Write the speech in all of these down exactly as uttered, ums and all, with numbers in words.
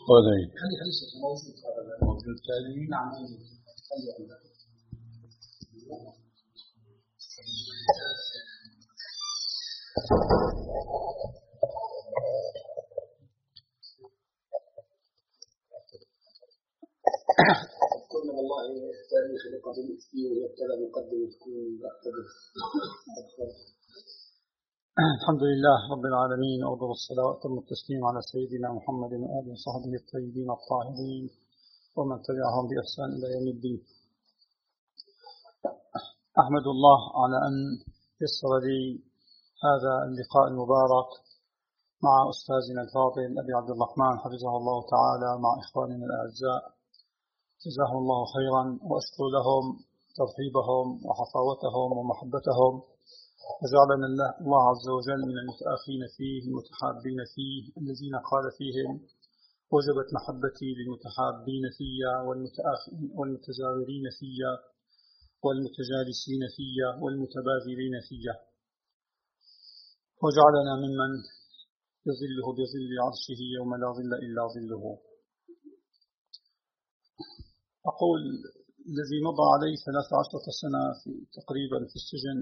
وذي هل ليس موجود هذا موجود ثاني؟ نعم موجود. قلنا والله التاريخ لقبل الإسلام ويبتلى مقدم تكون أكتبه. الحمد لله رب العالمين وأفضل الصلاة والتسليم على سيدنا محمد وآله وصحبه الطيبين الطاهرين ومن تبعهم بإحسان إلى يوم الدين. أحمد الله على أن يسر لي هذا اللقاء المبارك مع أستاذنا الفاضل أبي عبد الرحمن حفظه الله تعالى مع إخواننا الأعزاء، جزاهم الله خيرا، وأشكر لهم ترحيبهم وحفاوتهم ومحبتهم، وجعلنا الله عز وجل من المتآخين فيه المتحابين فيه الذين قال فيهم: وجبت محبتي للمتحابين فيا والمتزاورين فيا والمتجالسين فيا والمتباذلين فيا، وجعلنا ممن يظله بظل عرشه يوم لا ظل إلا ظله. أقول الذي مضى عليه ثلاث عشرة سنة في تقريبا في السجن،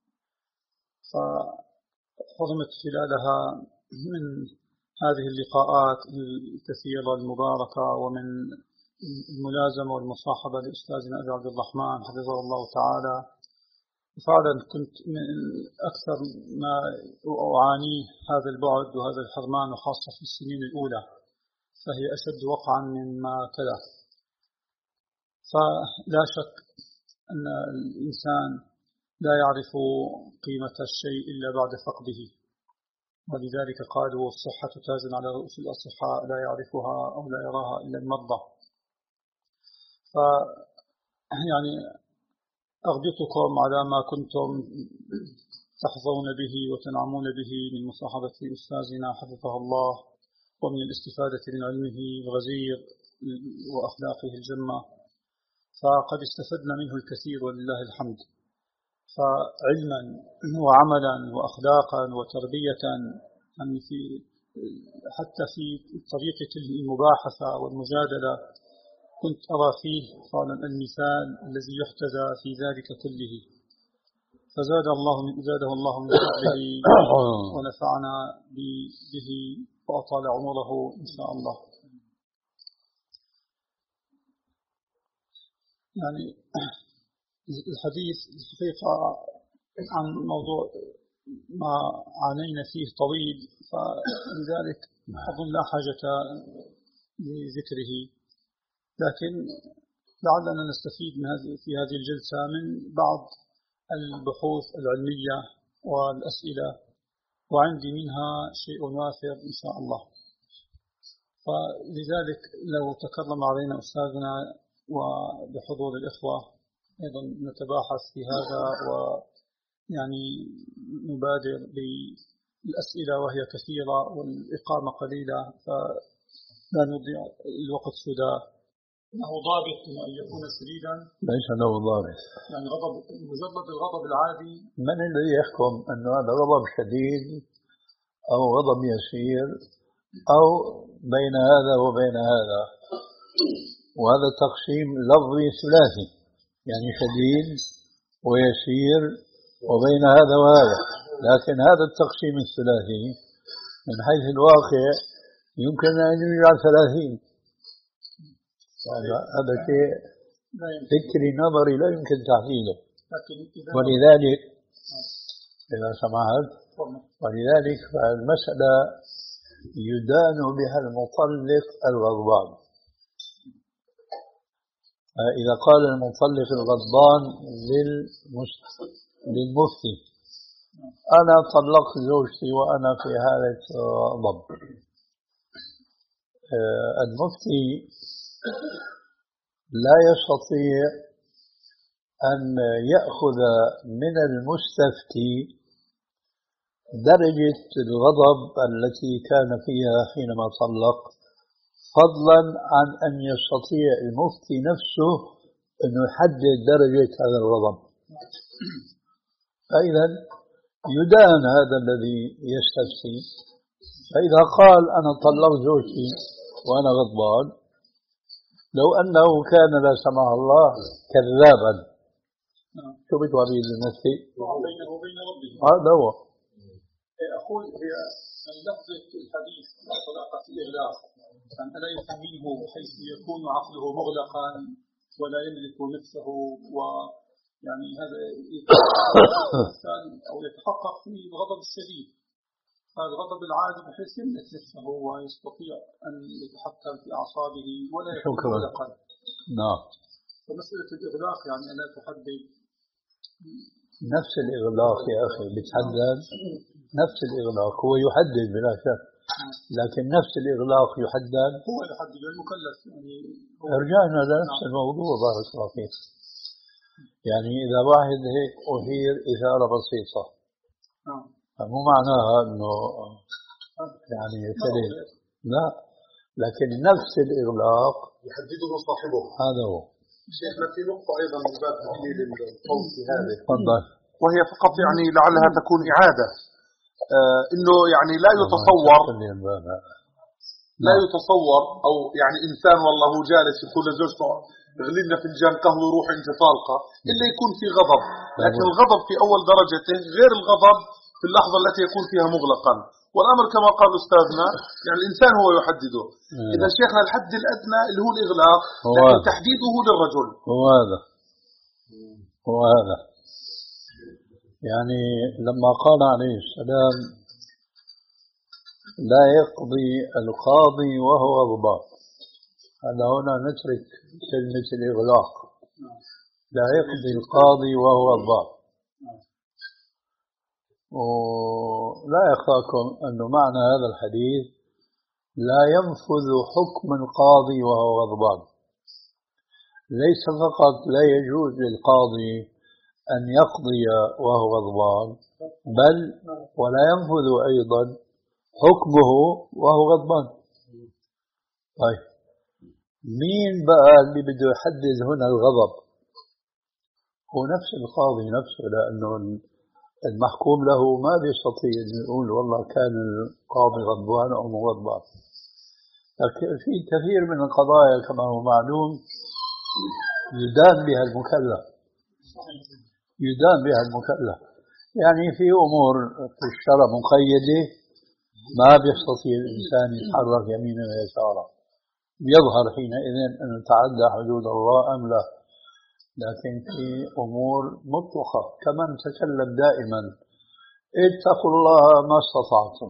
فحرمت خلالها من هذه اللقاءات الكثيرة المباركة ومن الملازمة والمصاحبة لأستاذنا أبي عبد الرحمن حفظه الله تعالى. فعلا كنت من أكثر ما أعانيه هذا البعد وهذا الحرمان، وخاصة في السنين الأولى فهي أشد وقعا مما تلا. فلا شك أن الإنسان لا يعرف قيمة الشيء إلا بعد فقده، ولذلك قالوا: الصحة تاج على رؤوس الأصحاء لا يعرفها أو لا يراها إلا المرضى. ف يعني أغبطكم على ما كنتم تحظون به وتنعمون به من مصاحبة أستاذنا حفظه الله، ومن الاستفادة من علمه الغزير وأخلاقه الجمة، فقد استفدنا منه الكثير ولله الحمد. فعلما وعملا وأخلاقا وتربية، يعني في حتى في طريقة المباحثة والمجادلة كنت أرى فيه فعلا المثال الذي يحتذى في ذلك كله. فزاد الله زاده الله من فضله ونفعنا به وأطال عمره إن شاء الله. يعني الحديث الحقيقة عن موضوع ما عانينا فيه طويل، فلذلك أظن لا حاجة لذكره، لكن لعلنا نستفيد من هذه في هذه الجلسة من بعض البحوث العلمية والأسئلة، وعندي منها شيء وافر إن شاء الله. فلذلك لو تكرم علينا أستاذنا وبحضور الإخوة أيضا نتباحث في هذا، ويعني نبادر بالأسئلة وهي كثيرة والإقامة قليلة، فلا نضيع الوقت سدى. له ضابط أن يكون شديدا؟ ليس له ضابط، يعني غضب مجرد الغضب العادي. من الذي يحكم أنه هذا غضب شديد أو غضب يسير أو بين هذا وبين هذا؟ وهذا تقسيم لفظي ثلاثي، يعني شديد ويسير وبين هذا وهذا، لكن هذا التقسيم الثلاثي من حيث الواقع يمكن أن يجعل ثلاثين. هذا شيء فكري نظري لا يمكن تحليله، ولذلك إذا سمحت ولذلك فالمسألة يدان بها المطلق الغضبان. إذا قال المطلق الغضبان للمفتي: أنا طلقت زوجتي وأنا في حالة غضب، المفتي لا يستطيع أن يأخذ من المستفتي درجة الغضب التي كان فيها حينما طلق، فضلا عن أن يستطيع المفتي نفسه أن يحدد درجة هذا الغضب. فإذا يدان هذا الذي يستفتي، فإذا قال أنا طلقت زوجتي وأنا غضبان، لو أنه كان لا سمح الله كذابا شو بتوري لنفسي؟ بينه وبين ربه. هذا هو. أقول هي من لفظة الحديث عن طلاقة الإغلاق أن لا يفهم منه حيث يكون عقله مغلقا ولا يملك نفسه، ويعني هذا أو يتحقق فيه الغضب الشديد، هذا الغضب العادي بحيث يملك نفسه ويستطيع أن يتحكم في أعصابه ولا يكون مغلقا. نعم. فمسألة الإغلاق يعني أن لا تحدد نفس الإغلاق يا أخي بتحدد، نفس الإغلاق هو يحدد بلا شك، لكن نفس الإغلاق يحدد، هو يحدد المكلف. يعني رجعنا لنفس الموضوع. بارك الله فيك. يعني إذا واحد هيك أثير إثارة بسيطة مو معناها أنه يعني كريم، لا، لكن نفس الإغلاق يحدده صاحبه. هذا هو. شيخنا في نقطة أيضا من باب تحليل القول هذا، تفضل. وهي فقط يعني لعلها تكون إعادة، آه إنه يعني لا يتصور لا يتصور أو يعني إنسان والله هو جالس يقول لزوجته اغلبنا فنجان قهوة وروح أنت طالقة، إلا يكون في غضب، لكن الغضب في أول درجته غير الغضب في اللحظة التي يكون فيها مغلقا. والأمر كما قال أستاذنا يعني الإنسان هو يحدده. إذا شيخنا الحد الأدنى اللي هو الإغلاق، لكن تحديده للرجل هو هذا هو هذا يعني لما قال عليه السلام لا يقضي القاضي وهو غضبان، هذا هنا نترك كلمة الإغلاق، لا يقضي القاضي وهو غضبان. ولا يخفاكم أن معنى هذا الحديث لا ينفذ حكم القاضي وهو غضبان، ليس فقط لا يجوز للقاضي أن يقضي وهو غضبان، بل ولا ينفذ أيضا حكمه وهو غضبان. طيب مين بقى اللي بده يحدد هنا الغضب؟ هو نفس القاضي نفسه، لأنه المحكوم له ما بيستطيع أن يقول والله كان القاضي غضبان أو مو غضبان. لكن في كثير من القضايا كما هو معلوم يدان بها المكلف، يدان بها المكلف. يعني في أمور في الشرع مقيدة ما بيستطيع الإنسان يتحرك يمينا ويسارا، يظهر حينئذ أن تعدى حدود الله أم لا. لكن في أمور مطلقة كما نتكلم دائما اتقوا الله ما استطعتم،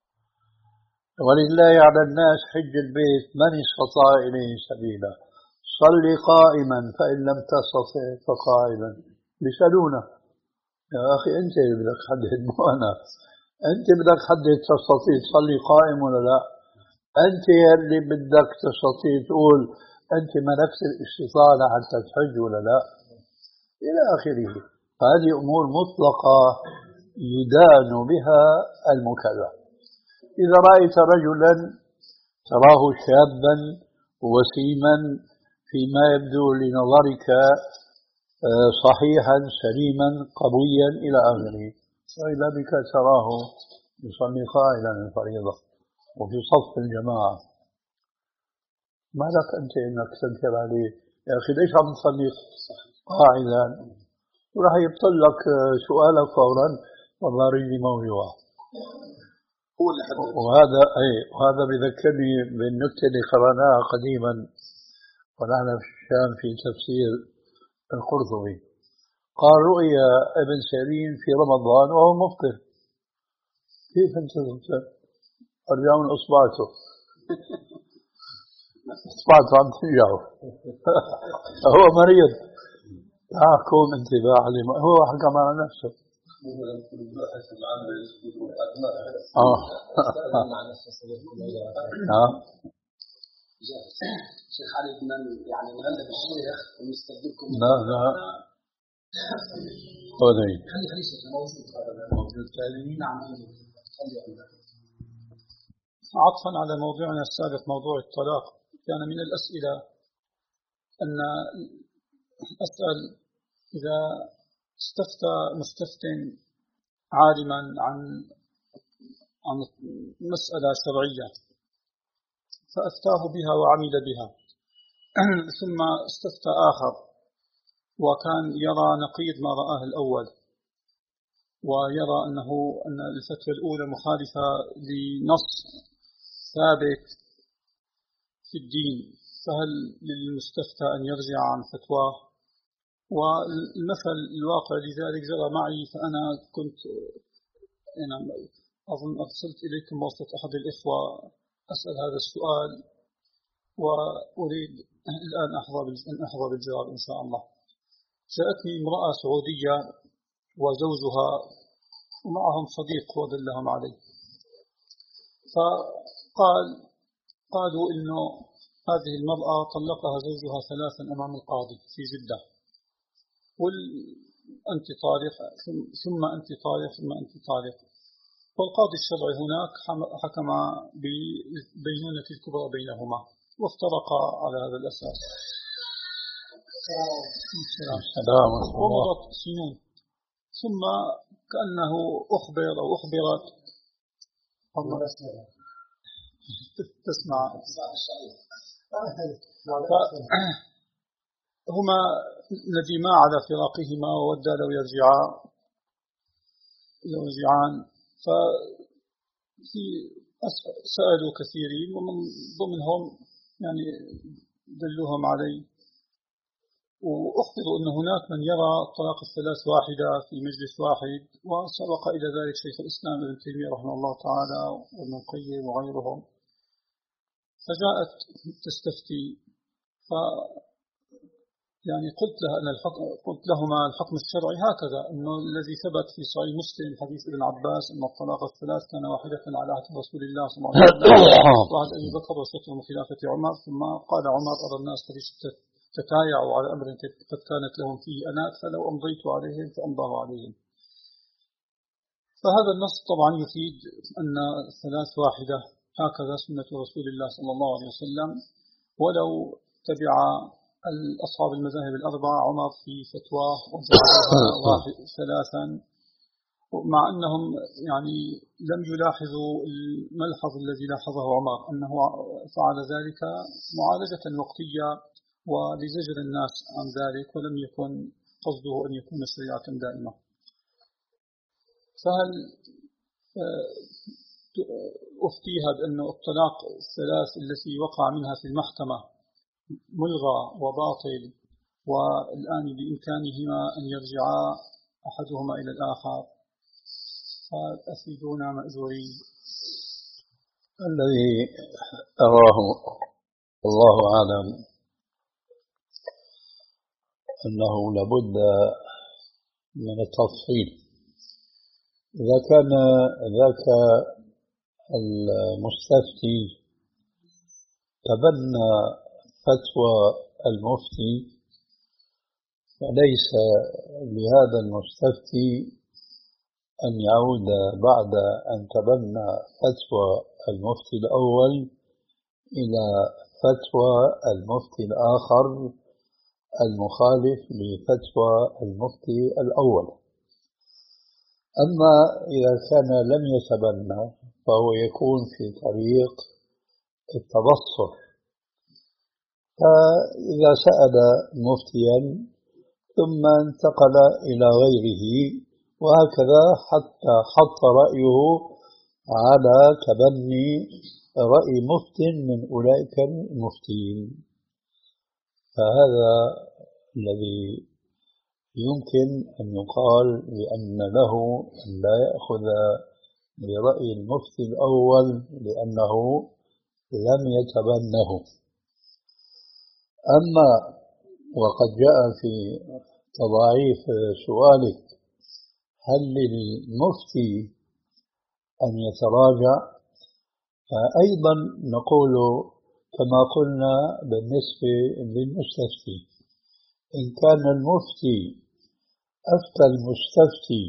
ولله على الناس حج البيت من استطاع إليه سبيلا، صل قائما فإن لم تستطع فقائما. بيسألونا يا أخي أنت بدك حدد مو أنا، أنت بدك حدد تستطيع تصلي قائم ولا لا، أنت اللي بدك تستطيع تقول أنت ملكت الاستطاعة حتى تحج ولا لا إلى آخره. هذه أمور مطلقة يدان بها المكلف. إذا رأيت رجلا تراه شابا وسيما فيما يبدو لنظرك صحيحا سليما قويا إلى آخره، وإذا بك تراه يصلي قائلا الفريضة وفي صف الجماعة، ما لك أنت إنك تنكر عليه يا أخي ليش عم تصلي قاعدا؟ وراح يبطل لك سؤالك فورا والله رجلي موجوعة. وهذا أي وهذا بذكرني بالنكتة اللي قرأناها قديما ونحن في الشام في تفسير القرطبي. قال رؤيا ابن سيرين في رمضان وهو مفطر. كيف أنت تفطر؟ أرجع من إصبعته إصبعته عم ترجعه هو مريض. تحكم انتباه لما هو حكم على نفسه. اه اه شيخ علي بن يعني نغلب الشيخ ونستبدلكم. لا لا خذي خلي خلي شيخ موجود نعم. عطفا على موضوعنا السابق موضوع الطلاق، كان من الأسئلة أن أسأل إذا استفتى مستفت عالما عن عن مسألة شرعية فأفتاه بها وعمل بها. ثم استفتى آخر وكان يرى نقيض ما رآه الأول، ويرى أنه أن الفتوى الأولى مخالفة لنص ثابت في الدين، فهل للمستفتى أن يرجع عن فتواه؟ والمثل الواقع لذلك جرى معي، فأنا كنت أنا أظن أرسلت إليكم وصلة أحد الإخوة أسأل هذا السؤال، وأريد الآن أن أحظى بالجواب إن شاء الله. جاءتني امرأة سعودية وزوجها ومعهم صديق ودلهم عليه، فقال قالوا إنه هذه المرأة طلقها زوجها ثلاثا أمام القاضي في جدة، وأنت طالق ثم أنت طالق ثم أنت طالق، والقاضي الشرعي هناك حكم ببينونة الكبرى بينهما وافترقا على هذا الأساس. السلام ومضت سنون، ثم كأنه أخبر أو أخبرت تسمع هما ندما على فراقهما وودى لو يرجعا لو يرجعان. ففي سألوا كثيرين ومن ضمنهم يعني دلوهم علي، وأخبروا أن هناك من يرى طلاق الثلاث واحدة في مجلس واحد، وسبق إلى ذلك شيخ الإسلام ابن تيمية رحمه الله تعالى وابن القيم وغيرهم. فجاءت تستفتي، ف يعني قلت لها أن الحكم قلت لهما الحكم الشرعي هكذا، أنه الذي ثبت في صحيح مسلم حديث ابن عباس أن الطلاق الثلاث كان واحدة على عهد رسول الله صلى الله عليه وسلم وعهد أبي بكر وستر من خلافة عمر، ثم قال عمر أرى الناس تتايعوا على أمر قد كانت لهم فيه أنات، فلو أمضيت عليهم فأمضاه عليهم. فهذا النص طبعا يفيد أن الثلاث واحدة هكذا سنة رسول الله صلى الله عليه وسلم، ولو تبع أصحاب المذاهب الأربعة عمر في فتواه وجعلها ثلاثا، مع أنهم يعني لم يلاحظوا الملحظ الذي لاحظه عمر أنه فعل ذلك معالجة وقتية ولزجر الناس عن ذلك، ولم يكن قصده أن يكون شريعة دائمة. فهل أفتيها بأن الطلاق الثلاث التي وقع منها في المحكمة ملغى وباطل، والآن بإمكانهما أن يرجعا أحدهما إلى الآخر؟ فأفيدونا مأجورين. الذي أراه الله أعلم أنه لابد من التفصيل. إذا كان ذاك المستفتي تبنى فتوى المفتي، فليس لهذا المستفتي أن يعود بعد أن تبنى فتوى المفتي الأول إلى فتوى المفتي الآخر المخالف لفتوى المفتي الأول. أما إذا كان لم يتبنى فهو يكون في طريق التبصر، فإذا سأل مفتيا ثم انتقل إلى غيره وهكذا حتى حط رأيه على تبني رأي مفت من أولئك المفتين، فهذا الذي يمكن أن يقال بأن له أن لا يأخذ برأي المفتي الأول لأنه لم يتبنه. أما وقد جاء في تضاعيف سؤالك هل للمفتي أن يتراجع، فأيضا نقول كما قلنا بالنسبة للمستفتي، إن كان المفتي أفتى المستفتي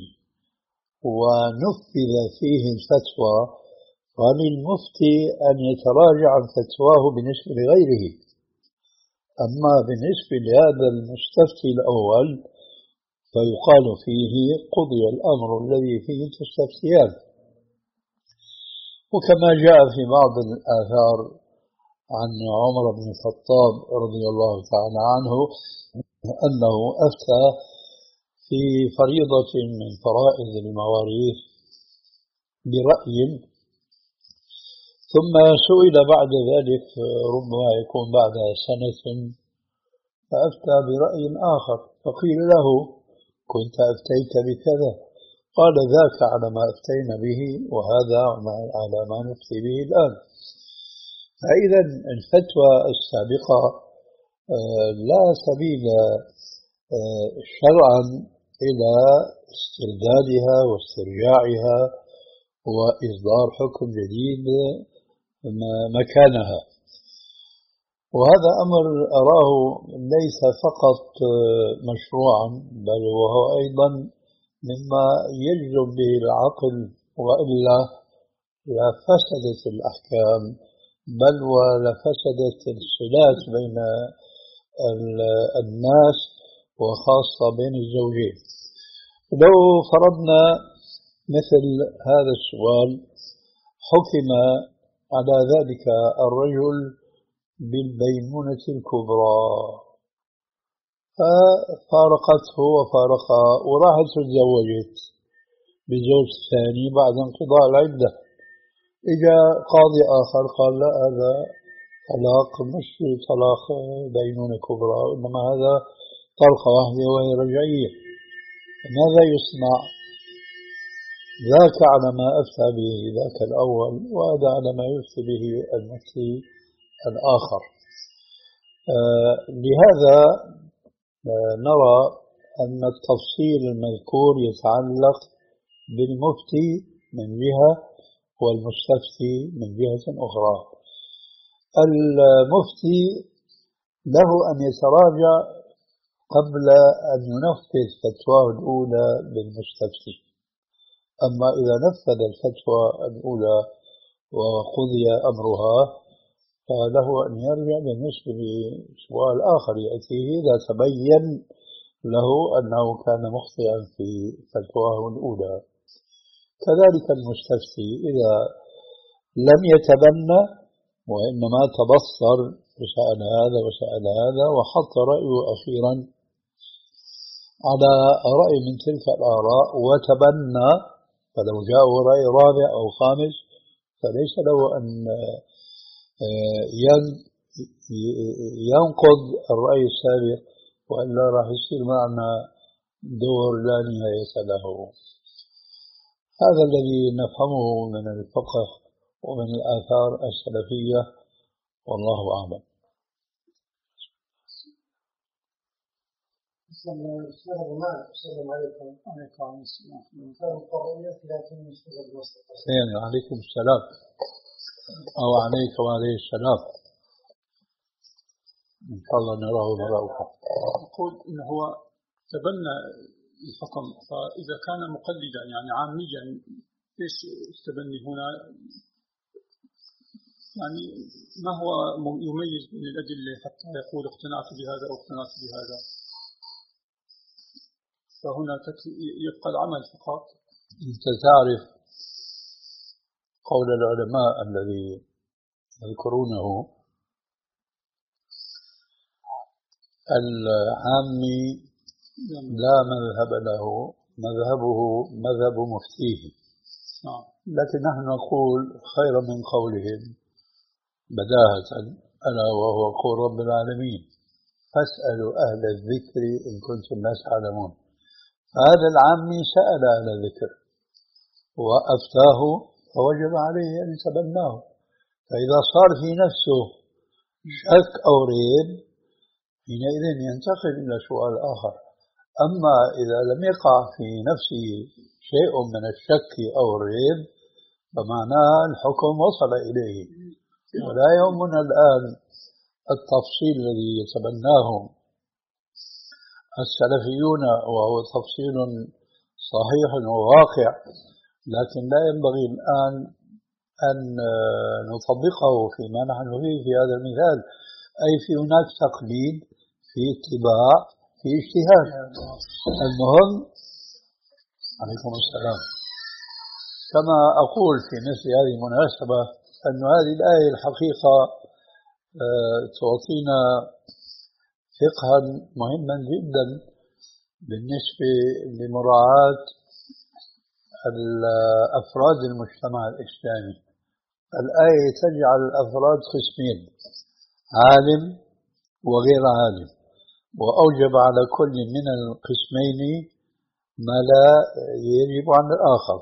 ونفذ فيه الفتوى فللمفتي أن يتراجع عن فتواه بالنسبة لغيره. أما بالنسبة لهذا المستفتي الأول فيقال فيه قضي الأمر الذي فيه تستفتيان. وكما جاء في بعض الآثار عن عمر بن الخطاب رضي الله تعالى عنه أنه أفتى في فريضة من فرائض المواريث برأي، ثم سئل بعد ذلك ربما يكون بعد سنة فأفتى برأي آخر، فقيل له كنت أفتيت بكذا، قال ذاك على ما أفتينا به وهذا على ما نفتي به الآن. فإذا الفتوى السابقة لا سبيل شرعا إلى استردادها واسترجاعها وإصدار حكم جديد مكانها، وهذا أمر أراه ليس فقط مشروعا بل وهو أيضا مما يجذب به العقل، وإلا لفسدت الأحكام بل ولفسدت الصلات بين الناس وخاصة بين الزوجين. لو فرضنا مثل هذا السؤال حكم على ذلك الرجل بالبينونة الكبرى ففارقته وفارقها وراحت تزوجت بزوج ثاني بعد انقضاء العدة، إجا قاضي آخر قال لا هذا طلاق مش طلاق بينونة كبرى إنما هذا طلقة واحدة وهي رجعية، ماذا يصنع؟ ذاك على ما أفتى به ذاك الأول وهذا على ما يفتي به المفتي الآخر. آه لهذا آه نرى أن التفصيل المذكور يتعلق بالمفتي من جهة والمستفتي من جهة أخرى. المفتي له أن يتراجع قبل أن ينفذ فتواه الأولى بالمستفتي، أما إذا نفذ الفتوى الأولى وقضي أمرها فله أن يرجع بالنسبة لسؤال آخر يأتيه إذا تبين له أنه كان مخطئا في فتواه الأولى. كذلك المستفتي إذا لم يتبنى وإنما تبصر وسأل هذا وسأل هذا وحط رأيه أخيرا على رأي من تلك الآراء وتبنى، فلو جاءه رأي رابع أو خامس فليس له أن ينقض الرأي السابق وإلا راح يصير معنا دور لا نهاية له. هذا الذي نفهمه من الفقه ومن الآثار السلفية والله أعلم. السلام عليكم. عليكم السلام. عليكم السلام أو عليك وعليه السلام، إن شاء الله نراه مرة أخرى. أقول إنه هو تبنى الحكم، فإذا كان مقلدا يعني عاميا إيش التبني هنا؟ يعني ما هو يميز بين الأدلة حتى يقول اقتنعت بهذا أو اقتنعت بهذا؟ فهنا يبقى العمل فقط. أنت تعرف قول العلماء الذي يذكرونه العامي لا مذهب له، مذهبه مذهب مفتيه، لكن نحن نقول خير من قولهم بداهة ألا وهو قول رب العالمين فاسألوا أهل الذكر إن كنتم لا تعلمون. هذا العامي سأل أهل الذكر وأفتاه فوجب عليه أن يتبناه، فإذا صار في نفسه شك أو ريب حينئذ ينتقل إلى سؤال آخر. أما إذا لم يقع في نفسه شيء من الشك أو الريب فمعناه الحكم وصل إليه. ولا يهمنا الآن التفصيل الذي يتبناه السلفيون وهو تفصيل صحيح وواقع، لكن لا ينبغي الآن أن نطبقه فيما نحن فيه في هذا المثال، أي في هناك تقليد في اتباع في اجتهاد. المهم عليكم السلام. كما أقول في مثل هذه المناسبة أن هذه الآية الحقيقة تعطينا فقها مهما جدا بالنسبة لمراعاة أفراد المجتمع الإسلامي. الآية تجعل الأفراد قسمين: عالم وغير عالم، وأوجب على كل من القسمين ما لا يجب عن الآخر.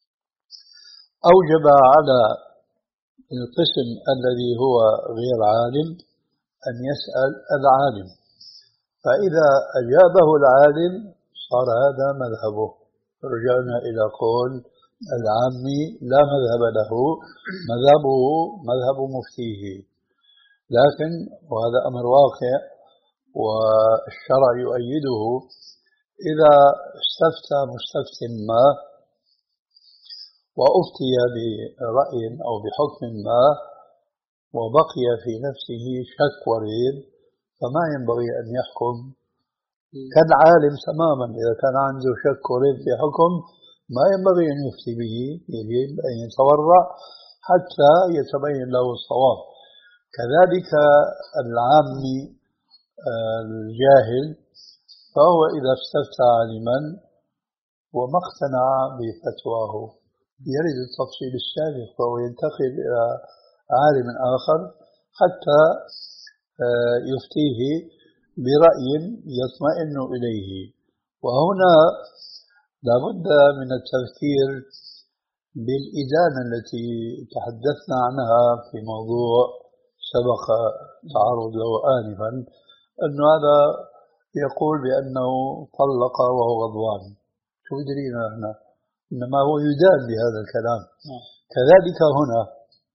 أوجب على القسم الذي هو غير عالم أن يسأل العالم، فإذا أجابه العالم صار هذا مذهبه. رجعنا إلى قول العامي لا مذهب له، مذهبه مذهب مفتيه. لكن وهذا أمر واقع والشرع يؤيده، إذا استفتى مستفت ما وأفتي برأي أو بحكم ما وبقي في نفسه شك وريب، فما ينبغي أن يحكم كالعالم تماما. إذا كان عنده شك وريب في حكم ما ينبغي أن يفتي به، يجب أن يتورع حتى يتبين له الصواب. كذلك العامي الجاهل، فهو إذا استفتى عالما وما اقتنع بفتواه يريد التفصيل السابق، فهو ينتقل إلى عالم آخر حتى يفتيه برأي يطمئن إليه. وهنا لابد من التفكير بالإدانة التي تحدثنا عنها في موضوع سبق تعرض له آنفا، أن هذا يقول بأنه طلق وهو غضبان. شو درينا احنا؟ إنما هو يدان بهذا الكلام. كذلك هنا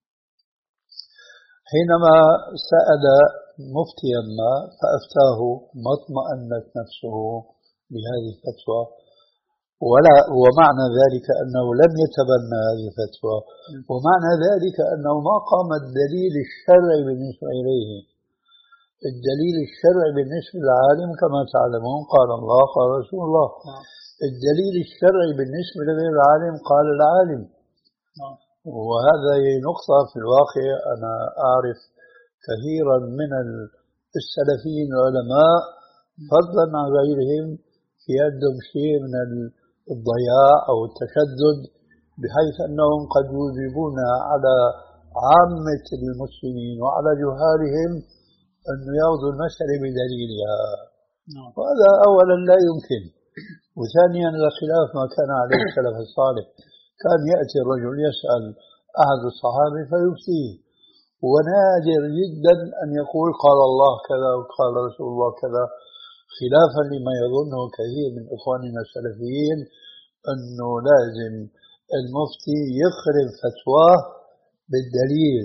حينما سأل مفتيا ما فأفتاه ما اطمأنت نفسه بهذه الفتوى، ولا ومعنى ذلك أنه لم يتبنى هذه الفتوى، ومعنى ذلك أنه ما قام الدليل الشرعي بالنسبة إليه. الدليل الشرعي بالنسبة للعالم كما تعلمون قال الله قال رسول الله. الدليل الشرعي بالنسبة لغير العالم قال العالم. وهذا نقطة في الواقع أنا أعرف كثيرا من السلفيين العلماء فضلا عن غيرهم في عندهم شيء من الضياع أو التشدد، بحيث أنهم قد يوجبون على عامة المسلمين وعلى جهالهم أن يأخذوا المسألة بدليلها. وهذا أولا لا يمكن، وثانيا الخلاف ما كان عليه السلف الصالح. كان يأتي الرجل يسأل أحد الصحابة فيفتيه، ونادر جدا أن يقول قال الله كذا وقال رسول الله كذا، خلافا لما يظنه كثير من إخواننا السلفيين أنه لازم المفتي يخرج فتواه بالدليل.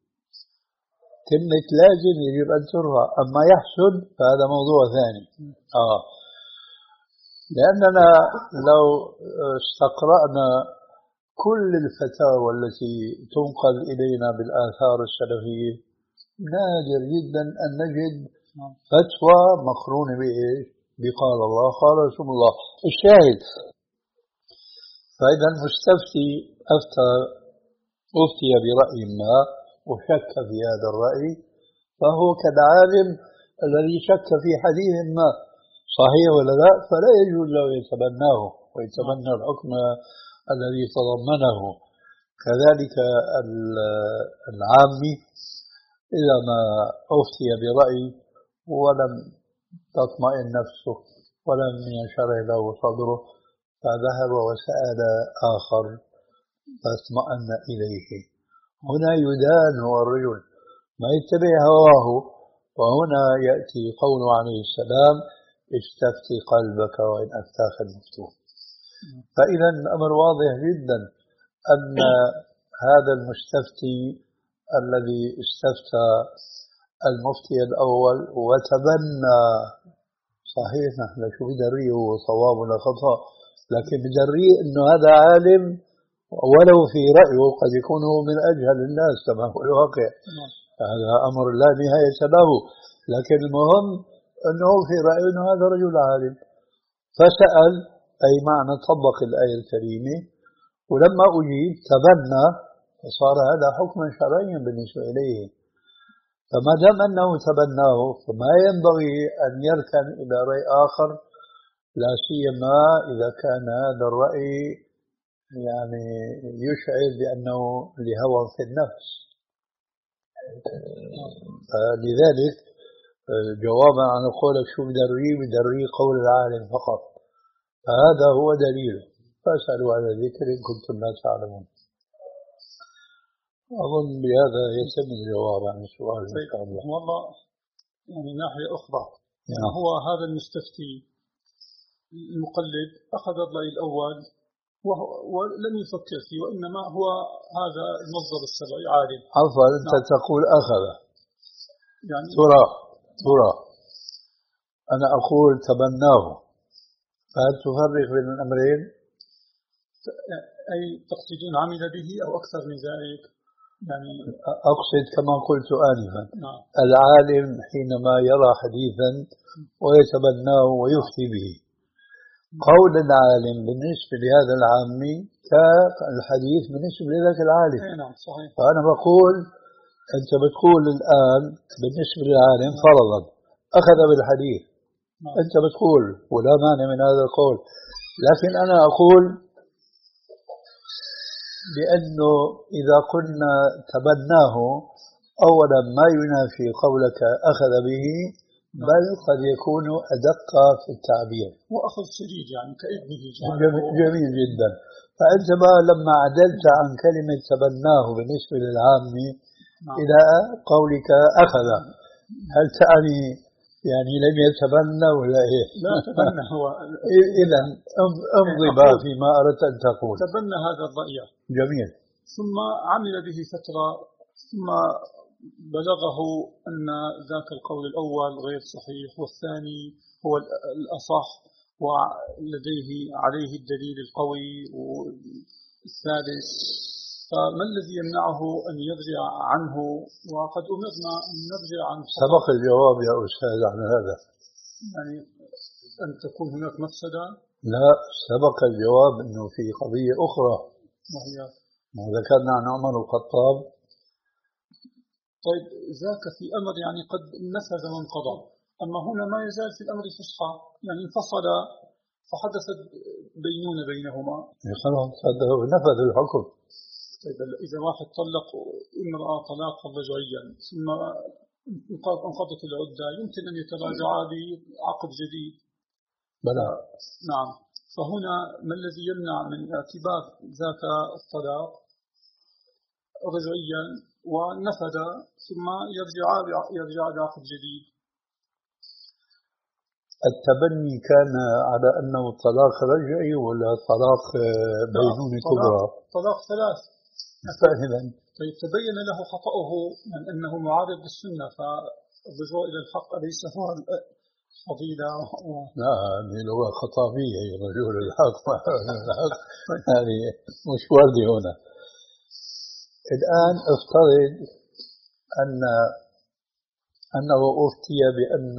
كلمة لازم يجب أن ترفع، أما يحسن فهذا موضوع ثاني. آه. لأننا لو استقرأنا كل الفتاوى التي تنقل إلينا بالآثار السلفية نادر جدا أن نجد فتوى مقرونة بإيش؟ بقال الله قال رسول الله. الشاهد، فإذا المستفتي أفتى أفتي برأي ما وشك في هذا الرأي، فهو كالعالم الذي شك في حديث ما صحيح ولا لا، فلا يجوز له يتبناه ويتبنى الحكم الذي تضمنه. كذلك العامي إذا ما أفتي برأي ولم تطمئن نفسه ولم ينشرح له صدره فذهب وسأل آخر فاطمأن إليه، هنا يدان هو الرجل، ما يتبع هواه. وهنا يأتي قوله عليه السلام استفتي قلبك وإن أفتاك المفتون. فإذا الأمر واضح جدا أن هذا المستفتي الذي استفتى المفتي الأول وتبنى، صحيح نحن شو بدريه هو صواب ولا خطأ، لكن بدريه أنه هذا عالم ولو في رأيه قد يكون هو من أجهل الناس كما هو الواقع، هذا أمر لا نهاية له، لكن المهم أنه في رأيه أنه هذا رجل عالم فسأل، أي معنى طبق الآية الكريمة، ولما أجيب تبنى فصار هذا حكما شرعيا بالنسبة إليه. فما دام أنه تبناه فما ينبغي أن يركن إلى رأي آخر، لا سيما إذا كان هذا الرأي يعني يشعر بأنه لهوى في النفس. لذلك جوابا عن قولك شو بدري بدري قول العالم فقط، فهذا هو دليله، فاسألوا على ذكر إن كنتم لا تعلمون. أظن بهذا يتم الجواب عن السؤال إن شاء الله. والله يعني ناحية أخرى يعني نعم. هو هذا المستفتي المقلد أخذ الرأي الأول ولم يفكر فيه، وإنما هو هذا المصدر الشرعي عالم. عفوا أنت نعم. تقول أخذ يعني ترى ترى أنا أقول تبناه، فهل تفرق بين الأمرين؟ أي تقصدون عمل به أو أكثر من ذلك؟ يعني أقصد كما قلت آنفا نعم. العالم حينما يرى حديثا ويتبناه ويفتي به، قول العالم بالنسبة لهذا العامي كالحديث بالنسبة لذاك العالم. نعم صحيح. فأنا بقول أنت بتقول الآن بالنسبة للعالم فرضا أخذ بالحديث، نعم. أنت بتقول ولا مانع من هذا القول، لكن أنا أقول لأنه إذا قلنا تبناه أولا ما ينافي قولك أخذ به، بل قد يكون أدق في التعبير وأخذ شديد يعني كإذنه. جميل جدا. فأنت لما عدلت عن كلمة تبناه بالنسبة للعامي نعم. إلى قولك أخذ، هل تعني يعني لم يتبنى ولا إيه؟ لا تبنى هو. إذن انضبا فيما أردت أن تقول. تبنى هذا الرأي. جميل. ثم عمل به فترة، ثم بلغه أن ذاك القول الأول غير صحيح والثاني هو الأصح ولديه عليه الدليل القوي والثالث، فما الذي يمنعه أن يرجع عنه؟ وقد أمرنا أن نرجع عنه. سبق الجواب يا أستاذ عن هذا. يعني أن تكون هناك مفسدة؟ لا، سبق الجواب أنه في قضية أخرى وهي ذكرنا عن عمر الخطاب. طيب ذاك في أمر يعني قد نفذ وانقضى، أما هنا ما يزال في الأمر فسحة، يعني انفصل فحدثت بينونة بينهما. خلاص هذا نفذ الحكم. طيب إذا واحد طلق امرأة طلاقا رجعيا ثم انقضت العدة يمكن أن يتراجعا بعقد جديد. بلى. نعم. فهنا ما الذي يمنع من اعتبار ذاك الطلاق رجعيا ونفذ ثم يرجع يرجع بعقد جديد؟ التبني كان على أنه طلاق رجعي ولا طلاق بينونة كبرى؟ طلاق ثلاث. فاهما. طيب تبين له خطأه من أنه معارض بالسنة، فالرجوع إلى الحق أليس هو الفضيلة؟ لا، هذه لغة خطابية، رجوع للحق هذه مش واردة هنا. الآن افترض أن أنه أفتي بأن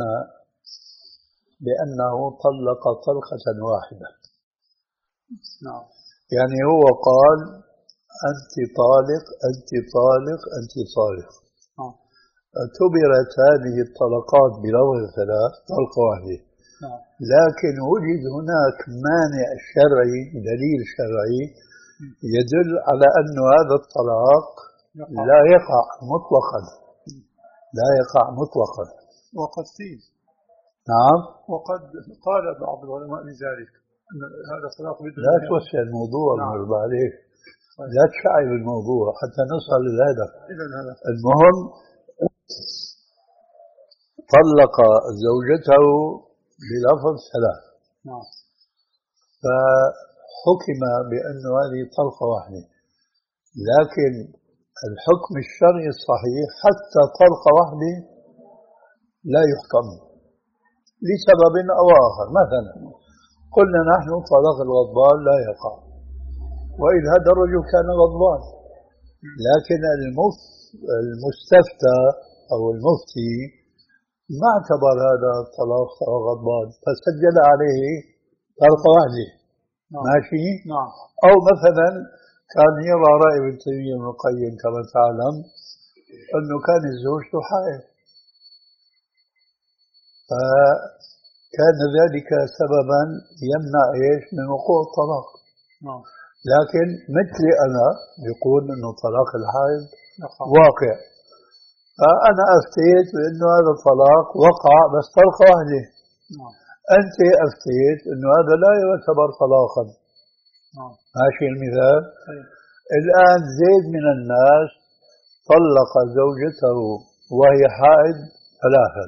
بأنه طلق طلقة واحدة. نعم. يعني هو قال أنت طالق أنت طالق أنت طالق. نعم. اعتبرت هذه الطلقات بلفظ ثلاث طلقة واحدة. نعم. لكن وجد هناك مانع شرعي، دليل شرعي يدل على أن هذا الطلاق لا يقع مطلقا، لا يقع مطلقا. وقد فيه. نعم. وقد قال بعض العلماء بذلك أن هذا الطلاق لا توسع الموضوع. نعم. عليك لا تشعب الموضوع حتى نصل للهدف. المهم طلق زوجته بلفظ ثلاث. نعم. فحكم بأن هذه طلقة واحدة، لكن الحكم الشرعي الصحيح حتى طلقة واحدة لا يحكم لسبب أو آخر. مثلا قلنا نحن طلاق الغضبان لا يقع، وإذ هذا الرجل كان غضبان، لكن المستفتى أو المفتي ما اعتبر هذا الطلاق غضبان فسجل عليه طلقة واحدة. نعم. ماشي. نعم. أو مثلا كان يرى رأي ابن تيمية ابن القيم كما تعلم أنه كانت زوجته حائض، فكان ذلك سببا يمنع إيش من وقوع الطلاق. لكن مثلي أنا يقول أنه طلاق الحائض واقع، فأنا أفتيت بأنه هذا الطلاق وقع بس طلقة واحدة. أنت أفتيت أنه هذا لا يعتبر طلاقا. ماشي المثال؟ الآن زيد من الناس طلق زوجته وهي حائض ثلاثا،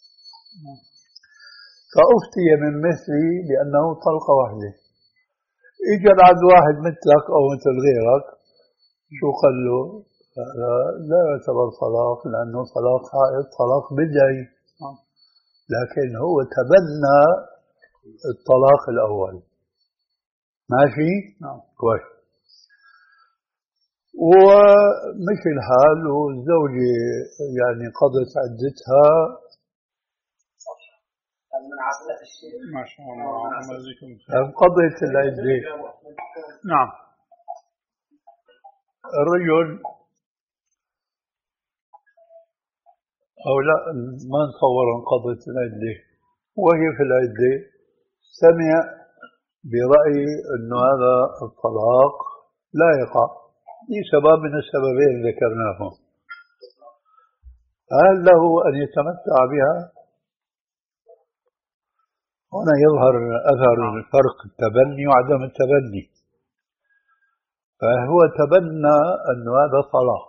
فأفتي من مثلي بأنه طلقة واحدة. إجا عند واحد مثلك أو مثل غيرك شو قال له؟ لا يعتبر طلاق لأنه طلاق حائض طلاق بدعي، لكن هو تبنى الطلاق الأول. ماشي؟ نعم كويس. ومشي الحال والزوجة يعني قضت عدتها. ما شاء الله. قضت العدة. نعم. الرجل أو لا ما نصور انقضت العدة، وهي في العدة سمع برأي أنه هذا الطلاق لا يقع لسبب من السببين ذكرناهم. هل له أن يتمتع بها؟ هنا يظهر أثر الفرق التبني وعدم التبني. فهو تبنى أن هذا طلاق،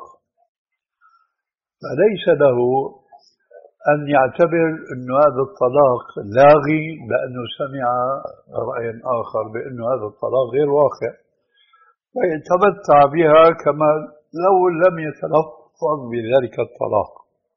فليس له أن يعتبر أن هذا الطلاق لاغي لأنه سمع رأي آخر بأن هذا الطلاق غير واقع، فيتمتع بها كما لو لم يتلفظ بذلك الطلاق.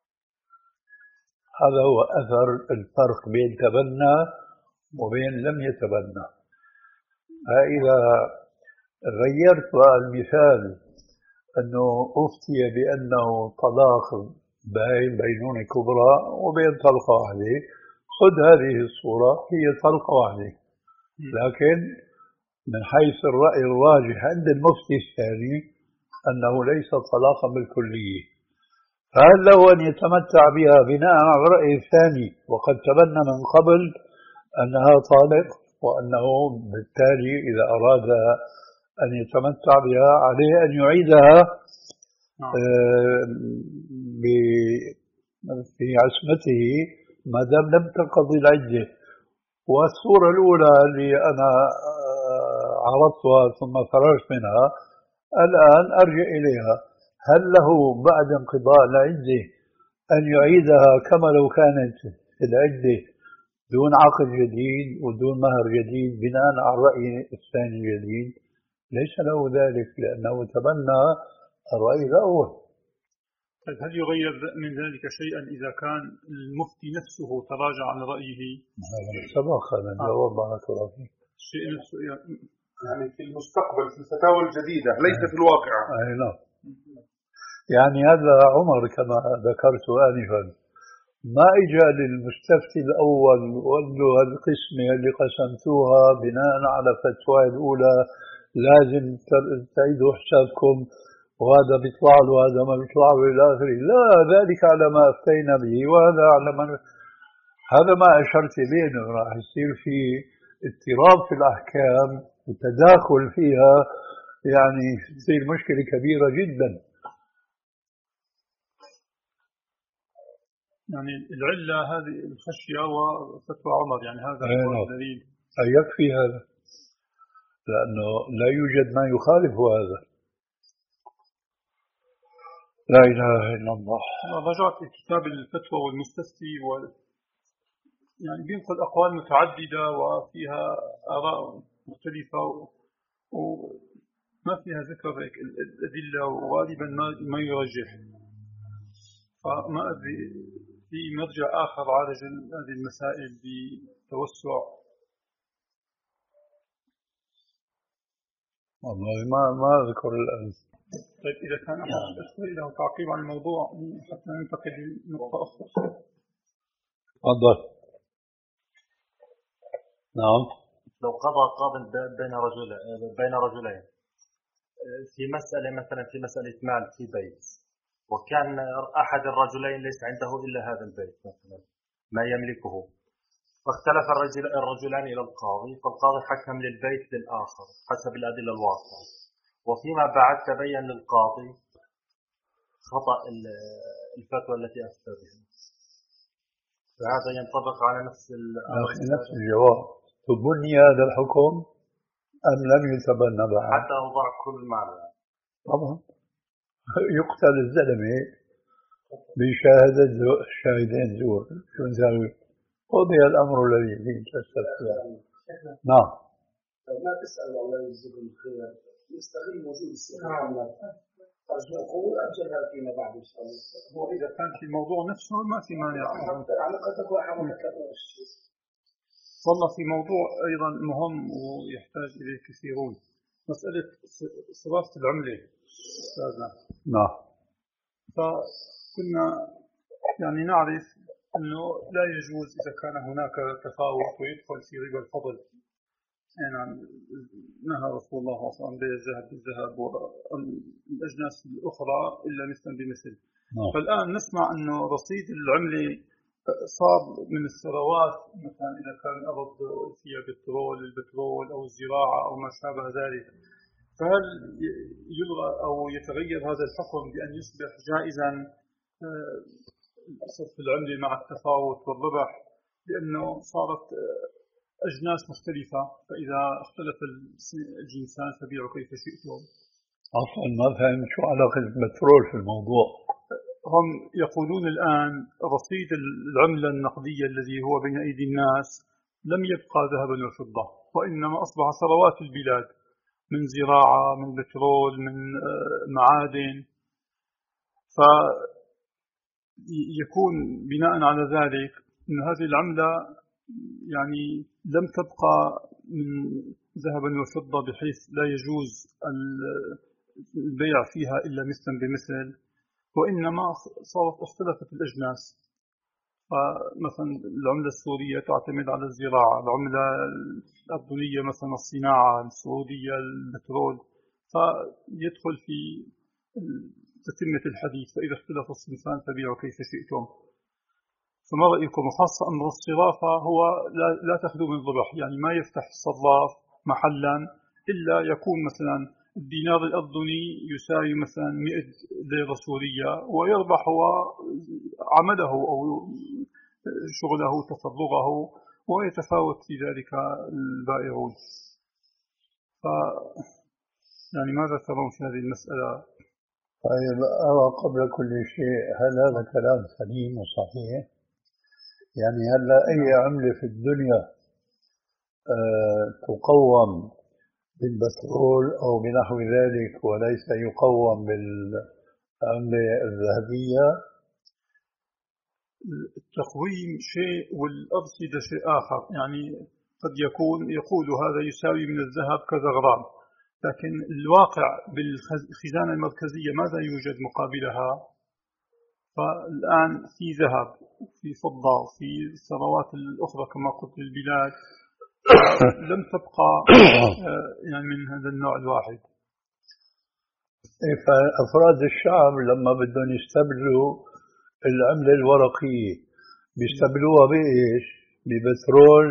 هذا هو أثر الفرق بين تبنى وبين لم يتبنى. فإذا غيرت المثال أنه أفتي بأنه طلاق بين بينونة كبرى وبين طلقة واحدة، خذ هذه الصورة هي طلقة واحدة، لكن من حيث الرأي الراجح عند المفتي الثاني أنه ليس طلاقا بالكلية. فهل له أن يتمتع بها بناء على الرأي الثاني وقد تبنى من قبل أنها طالق، وأنه بالتالي إذا أراد أن يتمتع بها عليه أن يعيدها في عصمته ما دام لم تنقضي العدة. والصورة الأولى اللي أنا عرضتها ثم فررت منها الآن أرجع إليها، هل له بعد انقضاء العدة أن يعيدها كما لو كانت العدة دون عقد جديد ودون مهر جديد بناء على الرأي الثاني الجديد؟ ليس له ذلك لأنه تبنى الرأي الأول. طيب هل يغير من ذلك شيئا إذا كان المفتي نفسه تراجع عن رأيه؟ سبق هذا الجواب بارك الله فيك. الشيء نفسه يعني في المستقبل في الفتاوى الجديدة ليس في الواقع. أي نعم. يعني هذا عمر كما ذكرت آنفا ما إجا للمستفتي الأول وقال له القسمة اللي قسمتوها بناء على فتوى الأولى لازم تعيدوا حسابكم وهذا بيطلع له وهذا ما بيطلع له إلى آخره. لا، ذلك على ما أفتينا به وهذا على ما هذا ما أشرت إليه إنه راح يصير في اضطراب في الأحكام وتداخل فيها، يعني تصير مشكلة كبيرة جدا. يعني العلة هذه الخشية وفتوى عمر، يعني هذا هو الدليل. يكفي هذا لأنه لا يوجد ما يخالف هذا. لا إله إلا الله. رجعت كتاب الفتوى والمستفتي و يعني بينقل أقوال متعددة وفيها آراء مختلفة وما فيها ذكر الأدلة وغالبا ما ما يرجح. فما أدري في مرجع آخر عالج هذه المسائل بتوسع. والله ما ما أذكر الآن. طيب إذا كان أحد له تعقيب عن الموضوع حتى ننتقل لنقطة أخرى. تفضل. نعم. لو قضى قاض بين رجل بين رجلين في مسألة، مثلا في مسألة مال في بيت، وكان أحد الرجلين ليس عنده إلا هذا البيت مثلا ما يملكه، فاختلف الرجل الرجلان إلى القاضي، فالقاضي حكم للبيت للآخر حسب الأدلة الواقعة، وفيما بعد تبين للقاضي خطأ الفتوى التي أفتى بها. فهذا ينطبق على نفس نفس الجواب. تبني هذا الحكم أم لم يتبنى بعد؟ حتى أوضع كل معنى. طبعا يقتل الزلمة بشهادة شاهدين زور، شو نسوي؟ قضي الأمر الذي فيه تستفسر. نعم. ما تسأل الله يجزيكم خيرا، نستغل وجود الشيخ محمد أرجو أقول أجلها فيما بعد إن شاء الله. هو إذا كان في الموضوع نفسه ما في مانع. على قد تكون حركة الشيخ. والله في موضوع أيضا مهم ويحتاج إليه كثيرون، مسألة صرافة العملة أستاذنا. نعم. فكنا يعني نعرف أنه لا يجوز إذا كان هناك تفاوت ويدخل في ربا الفضل. يعني نهى رسول الله صلى الله عليه وسلم بيع الذهب بالذهب والأجناس الأخرى إلا مثلا بمثل. نعم. فالآن نسمع أنه رصيد العملة صار من الثروات، مثلا إذا كان أرض فيها بترول البترول أو الزراعة أو ما شابه ذلك، فهل يلغى أو يتغير هذا الحكم بأن يصبح جائزا صرف العملة مع التفاوت والربح، لأنه صارت أجناس مختلفة، فإذا اختلف الجنسان فبيعوا كيف شئتم؟ عفوا ما فهمت شو علاقة البترول في الموضوع. هم يقولون الآن رصيد العملة النقدية الذي هو بين أيدي الناس لم يبقى ذهبا وفضة، وإنما أصبح ثروات البلاد من زراعة، من بترول، من معادن، فيكون بناء على ذلك أن هذه العملة يعني لم تبقى من ذهبا وفضة بحيث لا يجوز البيع فيها إلا مثلا بمثل، وإنما صارت اختلفت الأجناس. فمثلا العملة السورية تعتمد على الزراعة، العملة الأردنية مثلا الصناعة، السعودية البترول، فيدخل في تتمة الحديث فإذا اختلف الصنفان فبيعوا كيف شئتم. فما رأيكم؟ وخاصة أمر الصرافة هو لا, لا تخلو من ربح، يعني ما يفتح الصراف محلا إلا يكون مثلا الدينار الأردني يساوي مثلا مئة ليرة سورية ويربح هو عمله أو شغله تفرغه، ويتفاوت في ذلك البائعون. ف يعني ماذا ترون في هذه المسألة؟ طيب أرى قبل كل شيء هل هذا كلام سليم وصحيح؟ يعني هلا أي عملة في الدنيا أه تقوم بالبترول أو بنحو ذلك وليس يقوم بالعملة الذهبية؟ التقويم شيء والأرصدة شيء آخر، يعني قد يكون يقول هذا يساوي من الذهب كذا غرام، لكن الواقع بالخزانة المركزية ماذا يوجد مقابلها؟ فالآن في ذهب وفي فضة وفي الثروات الأخرى كما قلت للبلاد لم تبقى يعني من هذا النوع الواحد. فأفراد الشعب لما بدهم يستبدلوا العملة الورقية بيستبدلوها بإيش؟ ببترول،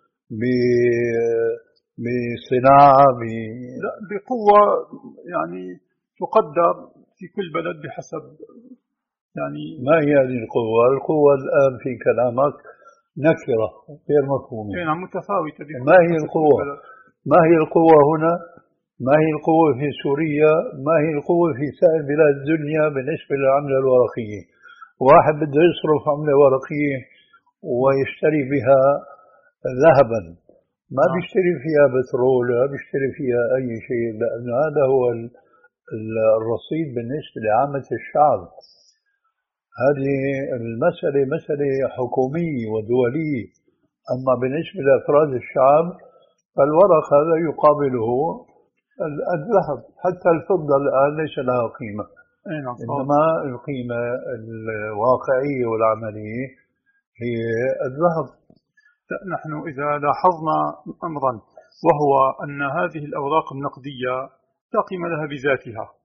بصناعة، ب... لا بقوة يعني تقدر في كل بلد بحسب يعني. ما هي هذه القوة؟ القوة الآن في كلامك نكرة غير مفهومة. نعم متفاوتة. ما هي القوة؟ ما هي القوة هنا؟ ما هي القوة في سوريا؟ ما هي القوة في سائر بلاد الدنيا بالنسبة للعملة الورقية؟ واحد بده يصرف عملة ورقية ويشتري بها ذهبا، ما بيشتري فيها بترول، لا بيشتري فيها أي شيء، لأن هذا هو الرصيد بالنسبة لعامة الشعب. هذه المسألة مسألة حكومية ودولية، أما بالنسبة لأفراد الشعب فالورق هذا يقابله الذهب، حتى الفضة الآن ليس لها قيمة، إنما القيمة الواقعية والعملية هي الذهب. نحن إذا لاحظنا أمرا وهو أن هذه الأوراق النقدية لا قيمة لها بذاتها،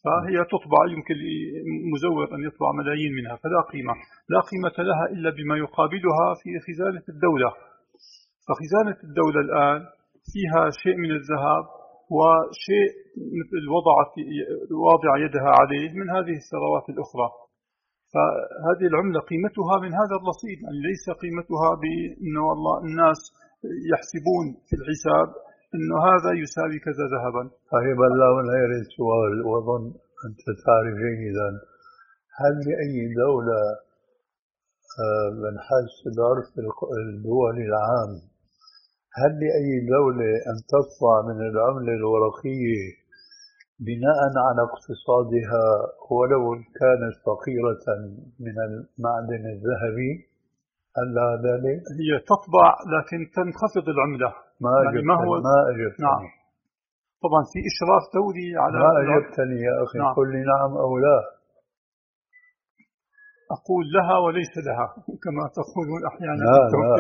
فهي تطبع، يمكن لمزور أن يطبع ملايين منها، فلا قيمة لا قيمة لها إلا بما يقابلها في خزانة الدولة. فخزانة الدولة الآن فيها شيء من الذهب وشيء مثل وضعت واضع يدها عليه من هذه الثروات الأخرى. فهذه العملة قيمتها من هذا الرصيد، يعني ليس قيمتها بأنه والله الناس يحسبون في الحساب أنه هذا يساوي كذا ذهبا. طيب الله من غير السؤال، وظن أنت تعرف جيدا، هل لأي دولة من حيث عرف الدول العام، هل لأي دولة أن تطلع من العملة الورقية بناء على اقتصادها ولو كانت فقيرة من المعدن الذهبي؟ هل ذلك؟ هي تطبع لكن تنخفض العملة. ما يعني ما هو ما أجبتني. نعم. طبعا في إشراف دولي على ما أجبتني يا أخي. نعم. قل لي نعم أو لا. أقول لها وليس لها كما تقولون أحيانا. لا لا.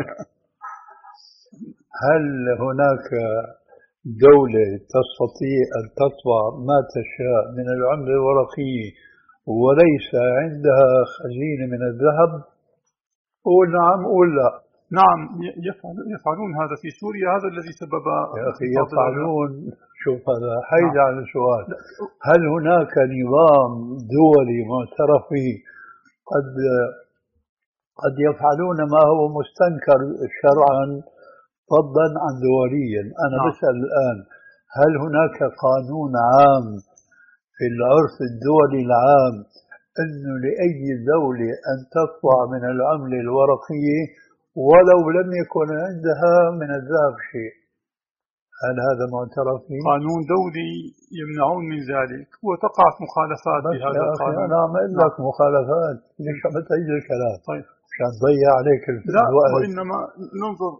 هل هناك دولة تستطيع أن تطبع ما تشاء من العملة الورقية وليس عندها خزينة من الذهب؟ قول نعم قول لا. نعم يفعلون هذا في سوريا، هذا الذي سبب. يا أخي يفعلون، شوف هذا حيد نعم. على السؤال. هل هناك نظام دولي معترف به قد قد يفعلون ما هو مستنكر شرعا فضلا عن دوليا؟ أنا نعم. بسأل الآن، هل هناك قانون عام في العرف الدولي العام أنه لأي دولة أن تطبع من العملة الورقية ولو لم يكن عندها من الذهب شيء؟ هل هذا معترف به؟ قانون دولي يمنعون من ذلك وتقع مخالفات بهذا القانون. أنا عم أقول لك مخالفات، ليش عم تعيد الكلام؟ طيب عشان تضيع عليك الوقت. لا وإنما ننظر.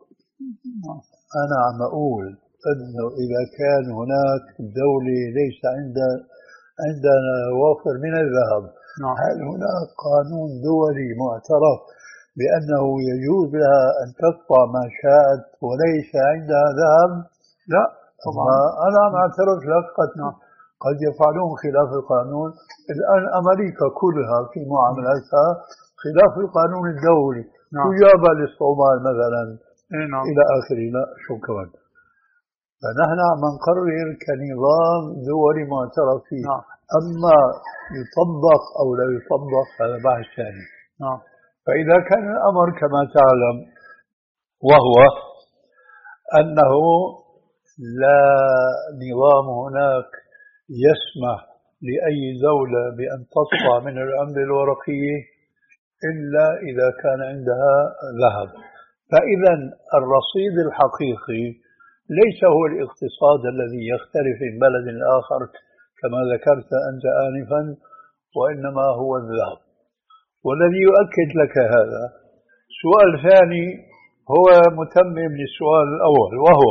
أنا عم أقول أنه إذا كان هناك دولة ليس عندها عندنا وافر من الذهب، نعم. هل هناك قانون دولي معترف بأنه يجوز لها أن تطبع ما شاءت وليس عندها ذهب؟ لا طبعا. أنا عم أعترف لك قد, نعم. قد يفعلون خلاف القانون. الآن أمريكا كلها في معاملاتها خلاف القانون الدولي. نعم. ويابا للصومال مثلا. إيه نعم. إلى آخره. لا شكرا. فنحن عم نقرر كنظام دولي معترف فيه. نعم. أما يطبق أو لا يطبق هذا بحث ثاني. نعم. فإذا كان الأمر كما تعلم وهو أنه لا نظام هناك يسمح لأي دولة بأن تطبع من العملة الورقية إلا إذا كان عندها ذهب. فإذا الرصيد الحقيقي ليس هو الاقتصاد الذي يختلف من بلد آخر كما ذكرت أنت آنفا، وإنما هو الذهب. والذي يؤكد لك هذا سؤال ثاني هو متمم للسؤال الأول، وهو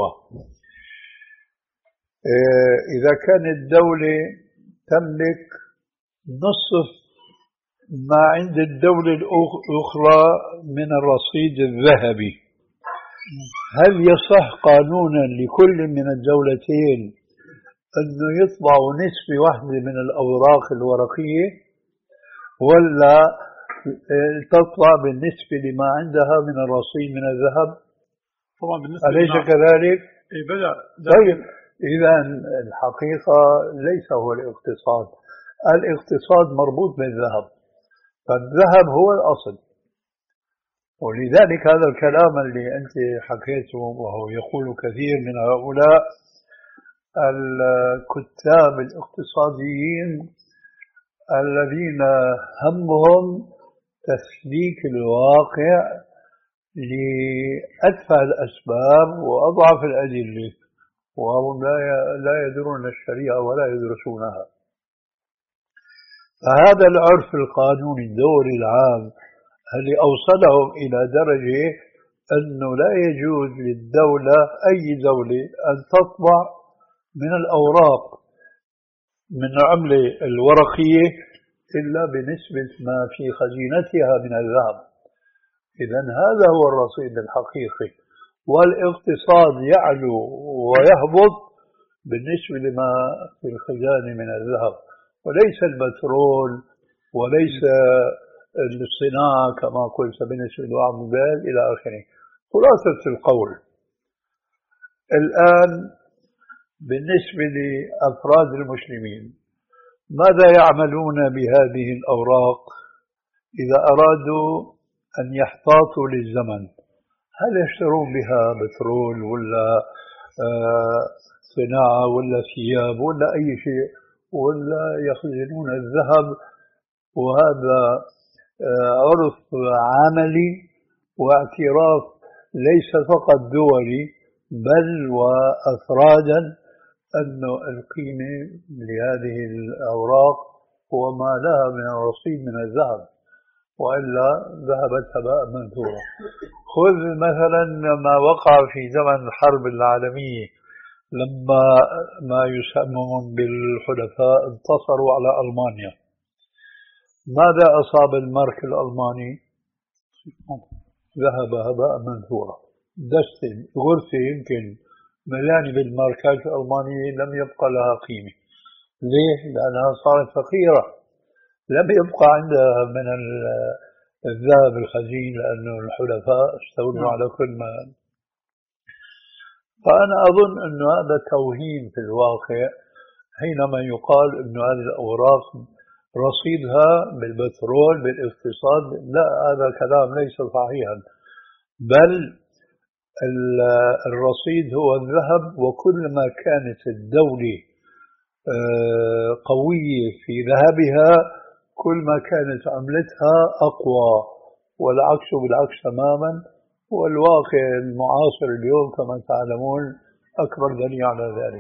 إذا كانت الدولة تملك نصف ما عند الدولة الأخرى من الرصيد الذهبي، هل يصح قانونا لكل من الدولتين أنه يطبعوا نسبة واحدة من الأوراق الورقية ولا تطلع بالنسبة لما عندها من الرصيد من الذهب؟ طبعا بالنسبة أليس كذلك؟ إيه بلى. طيب إذا الحقيقة ليس هو الاقتصاد، الاقتصاد مربوط بالذهب، فالذهب هو الأصل. ولذلك هذا الكلام اللي أنت حكيته وهو يقول كثير من هؤلاء الكتاب الاقتصاديين الذين همهم تسليك الواقع لأدفع الأسباب وأضعف الأدلة، وهم لا يدرون الشريعة ولا يدرسونها. فهذا العرف القانوني الدولي العام اللي أوصلهم إلى درجة أنه لا يجوز للدولة أي دولة أن تطبع من الأوراق من العملة الورقية إلا بنسبة ما في خزينتها من الذهب. إذن هذا هو الرصيد الحقيقي، والاقتصاد يعلو ويهبط بالنسبة لما في الخزانة من الذهب، وليس البترول وليس الصناعة كما قلت بالنسبة لبعض البلاد إلى آخره. خلاصة القول الآن بالنسبة لأفراد المسلمين، ماذا يعملون بهذه الأوراق إذا أرادوا أن يحتاطوا للزمن؟ هل يشترون بها بترول ولا آه صناعة ولا ثياب ولا أي شيء، ولا يخزنون الذهب؟ وهذا آه عرف عملي واعتراف ليس فقط دولي بل وأفرادا أن القيمة لهذه الأوراق هو ما لها من الرصيد من الذهب، وإلا ذهبت هباء منثورا. خذ مثلا ما وقع في زمن الحرب العالمية لما ما يسمون بالحلفاء انتصروا على ألمانيا، ماذا أصاب المارك الألماني؟ ذهب هباء منثورا. دستة غرفة يمكن مليانة بالماركات الألمانية لم يبقى لها قيمة. ليه؟ لأنها صارت فقيرة، لم يبقى عندها من الذهب الخزين لأنه الحلفاء استولوا على كل ما. فأنا أظن أن هذا توهين في الواقع حينما يقال أن هذه الأوراق رصيدها بالبترول بالاقتصاد. لا، هذا كلام ليس صحيحا، بل الرصيد هو الذهب، وكل ما كانت الدولة قوية في ذهبها كل ما كانت عملتها أقوى، والعكس بالعكس تماما. والواقع المعاصر اليوم كما تعلمون أكبر دليل على ذلك.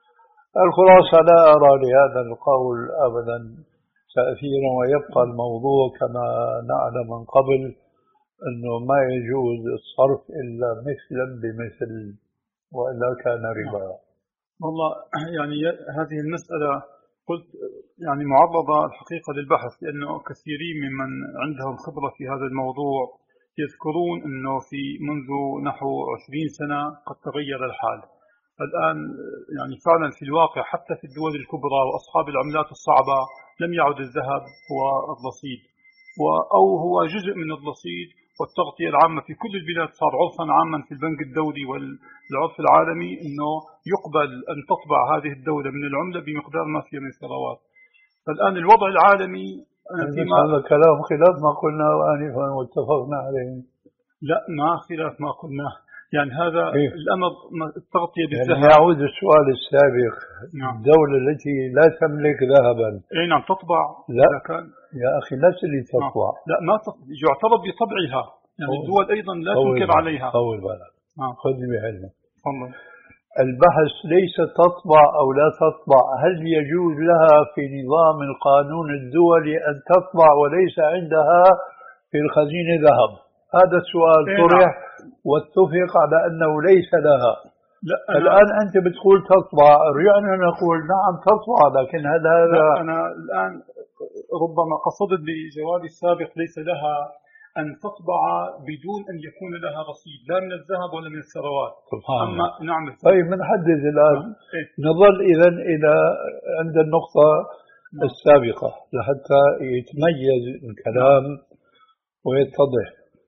الخلاصة لا أرى لهذا القول أبدا تأثيرا، ويبقى الموضوع كما نعلم من قبل أنه ما يجوز الصرف إلا مثلا بمثل، وإلا كان ربا. والله يعني هذه المسألة قلت يعني معرضة الحقيقة للبحث، لأنه كثيرين ممن عندهم خبرة في هذا الموضوع يذكرون أنه في منذ نحو عشرين سنة قد تغير الحال. الآن يعني فعلا في الواقع حتى في الدول الكبرى وأصحاب العملات الصعبة لم يعد الذهب هو الرصيد، أو هو جزء من الرصيد، والتغطية العامة في كل البلاد صار عرفا عاما في البنك الدولي والعرف العالمي أنه يقبل أن تطبع هذه الدولة من العملة بمقدار ما فيها من ثروات. فالآن الوضع العالمي هذا كلام خلاف ما قلناه آنفا واتفقنا عليه. لا، ما خلاف ما قلناه، يعني هذا إيه؟ الأمر التغطية بالذهب. يعني يعود السؤال السابق. نعم. الدولة التي لا تملك ذهبا اي نعم تطبع. لا كان يا أخي نفس اللي تطبع. لا ما تطبع. يعترض بطبعها، يعني الدول أيضا لا تنكر عليها. طول بالك. نعم. خذني بعلمك. والله البحث ليس تطبع أو لا تطبع، هل يجوز لها في نظام القانون الدولي أن تطبع وليس عندها في الخزينة ذهب؟ هذا السؤال طرح واتفق على أنه ليس لها. لا الآن أنت بتقول تطبع، رجعنا نقول نعم تطبع، لكن هل هذا؟ أنا الآن ربما قصدت بجوابي السابق ليس لها أن تطبع بدون أن يكون لها رصيد لا من الذهب ولا من الثروات. أما نعم. طيب بنحدد الآن. إيه؟ نظل إذن إلى عند النقطة نعم. السابقة لحتى يتميز الكلام نعم. ويتضح.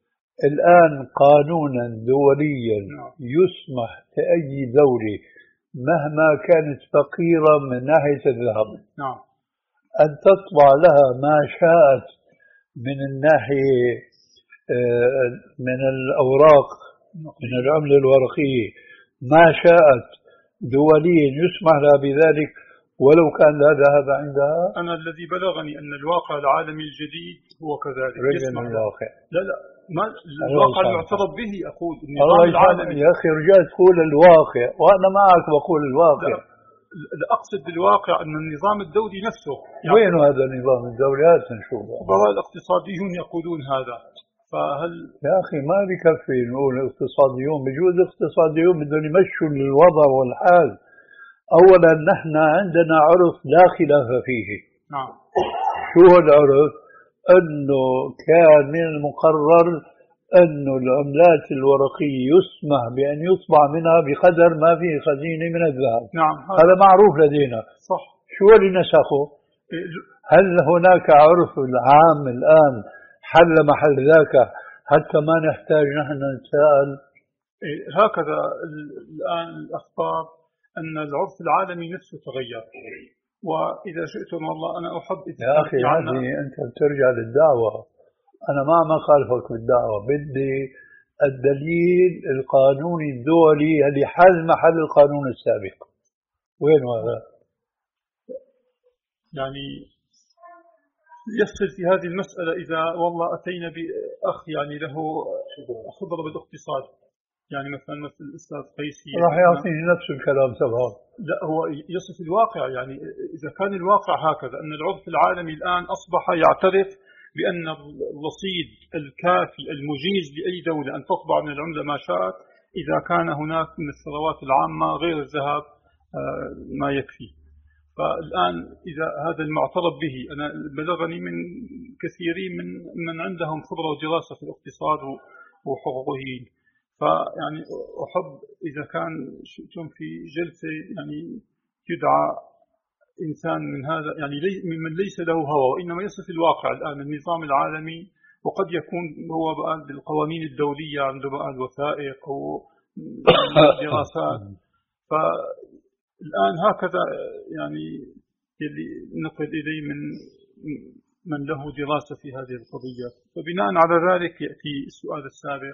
الآن قانونا دوليا نعم. يسمح لأي دولة مهما كانت فقيرة من ناحية الذهب نعم. أن تطبع لها ما شاءت من الناحية من الأوراق من العملة الورقية ما شاءت دوليا، يسمح لها بذلك ولو كان لا ذهب عندها. أنا الذي بلغني أن الواقع العالمي الجديد هو كذلك. يسمح الواقع لا لا ما الواقع المعترف به. أقول النظام العالمي يا أخي رجعت تقول الواقع وأنا معك بقول الواقع. لا أقصد بالواقع أن النظام الدولي نفسه يعني وين هذا النظام الدولي؟ هات نشوفه. خبراء الاقتصاديون يقولون هذا. فهل يا أخي ما بكفي نقول اقتصاديون، بجوز اقتصاديون بدهم يمشوا الوضع والحال. أولا نحن عندنا عرف لا خلاف فيه. نعم. شو هو العرف؟ أنه كان من المقرر أن العملات الورقية يسمح بأن يطبع منها بقدر ما فيه خزينة من الذهب. نعم. هذا معروف لدينا. صح. شو اللي نسخه؟ هل هناك عرف العام الآن حل محل ذاك حتى ما نحتاج نحن نتساءل؟ هكذا الآن الأخبار أن العرف العالمي نفسه تغير. وإذا شئتم والله أنا أحب يا أخي هذه أنت بترجع للدعوة، أنا ما ما خالفك بالدعوة، بدي الدليل القانوني الدولي اللي حل محل القانون السابق. وين هذا؟ يعني يفصل في هذه المسألة إذا والله أتينا بأخ يعني له خبرة بالاقتصاد، يعني مثلا مثل الأستاذ قيسي راح يعطيني نفس الكلام تبعه. لا هو يصف الواقع، يعني إذا كان الواقع هكذا أن العرف العالمي الآن أصبح يعترف بأن الرصيد الكافي المجيز لأي دولة أن تطبع من العملة ما شاءت إذا كان هناك من الثروات العامة غير الذهب ما يكفي. فالآن إذا هذا المعترف به، أنا بلغني من كثيرين من من عندهم خبرة ودراسة في الاقتصاد وحقوقيين، فيعني أحب إذا كان شئتم في جلسة يعني يدعى إنسان من هذا يعني من ليس له هوى وإنما يصف الواقع الآن النظام العالمي، وقد يكون هو بقى بالقوانين الدولية عنده بقى الوثائق أو دراسات. فالآن هكذا يعني اللي نقل إلي من من له دراسة في هذه القضية. فبناء على ذلك يأتي السؤال السابق،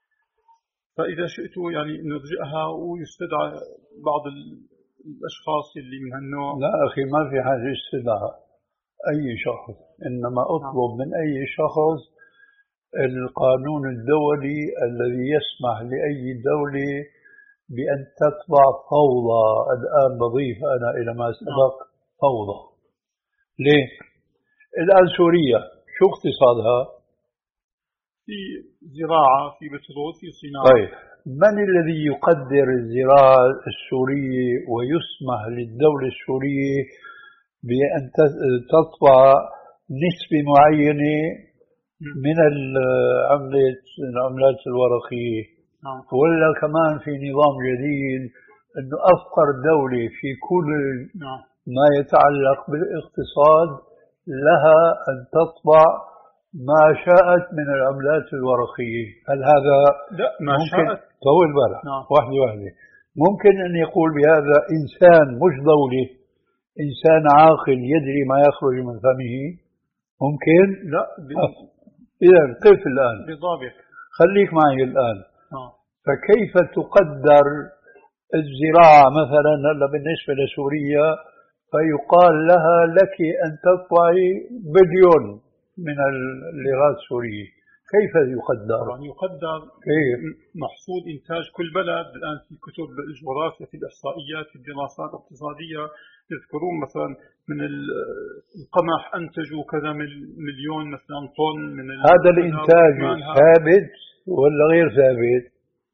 فإذا شئت يعني نرجعها ويستدعى بعض الأشخاص اللي من هالنوع. لا أخي ما في حاجة استدعاء أي شخص، إنما أطلب من أي شخص القانون الدولي الذي يسمح لأي دولة بأن تطبع فوضى. الآن بضيف أنا إلى ما سبق فوضى. ليه؟ الآن سوريا شو اقتصادها؟ في زراعة، في بترول، في صناعة. طيب من الذي يقدر الزراعة السورية ويسمح للدولة السورية بأن تطبع نسبة معينة من العملات العملات الورقية؟ ولا كمان في نظام جديد أنه أفقر دولة في كل ما يتعلق بالاقتصاد لها أن تطبع ما شاءت من العملات الورقية؟ هل هذا لا ما ممكن شاءت؟ طول بالك واحدة واحدة. ممكن أن يقول بهذا إنسان مش دولة، إنسان عاقل يدري ما يخرج من فمه؟ ممكن؟ لا. إذا كيف الآن؟ بضابط. خليك معي الآن. آه. فكيف تقدر الزراعة مثلا هلا بالنسبة لسوريا فيقال لها لك أن تطبعي بليون من الليرات السورية؟ كيف يقدر؟ طبعا يقدر كيف؟ محصول إنتاج كل بلد. الآن في كتب الجغرافيا، في الإحصائيات، في الدراسات الاقتصادية يذكرون مثلا من القمح أنتجوا كذا مليون مثلا طن من هذا الإنتاج ثابت ولا غير ثابت؟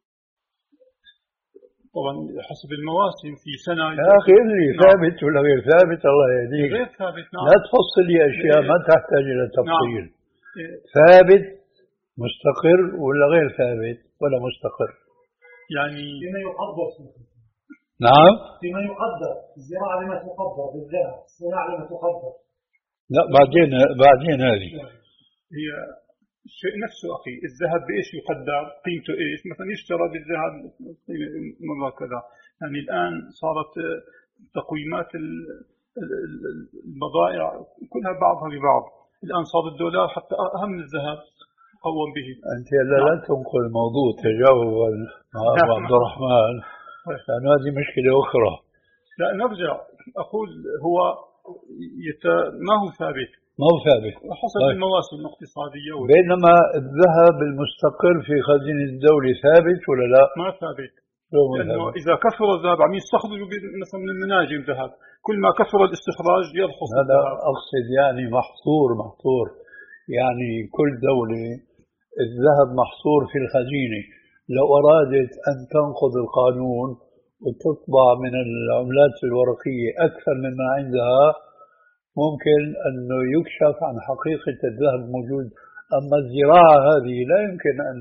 طبعا حسب المواسم في سنة. يا أخي اللي نعم. ثابت ولا غير ثابت الله يهديك. غير ثابت. نعم. لا تفصل لي أشياء ما تحتاج إلى تفصيل. نعم. ثابت مستقر ولا غير ثابت ولا مستقر؟ يعني فيما يقدر. نعم. فيما يقدر، الزراعة لما تقدر بالذهب، الصناعة لما تقدر. لا بعدين بعدين هذه هي الشيء نفسه أخي. الذهب بإيش يقدر؟ قيمته إيش؟ مثلا يشترى بالذهب مرة كذا. يعني الآن صارت تقويمات البضائع كلها بعضها ببعض. الآن صار الدولار حتى أهم من الذهب قوم به. أنت لا لا تنقل الموضوع تجاوب أبو عبد الرحمن، لأن هذه مشكلة أخرى. لا نرجع أقول هو يت... ما هو ثابت. ما هو ثابت حسب طيب. المواسم الاقتصادية. بينما الذهب المستقر في خزينة الدولة ثابت ولا لا؟ ما ثابت. لأنه إذا كثر الذهب عم يستخرجوا مثلا من المناجم ذهب، كل ما كثر الاستخراج يرخص الذهب. أقصد يعني محصور محصور يعني كل دولة الذهب محصور في الخزينة. لو أرادت أن تنقض القانون وتطبع من العملات الورقية أكثر مما عندها ممكن أنه يكشف عن حقيقة الذهب موجود. أما الزراعة هذه لا يمكن أن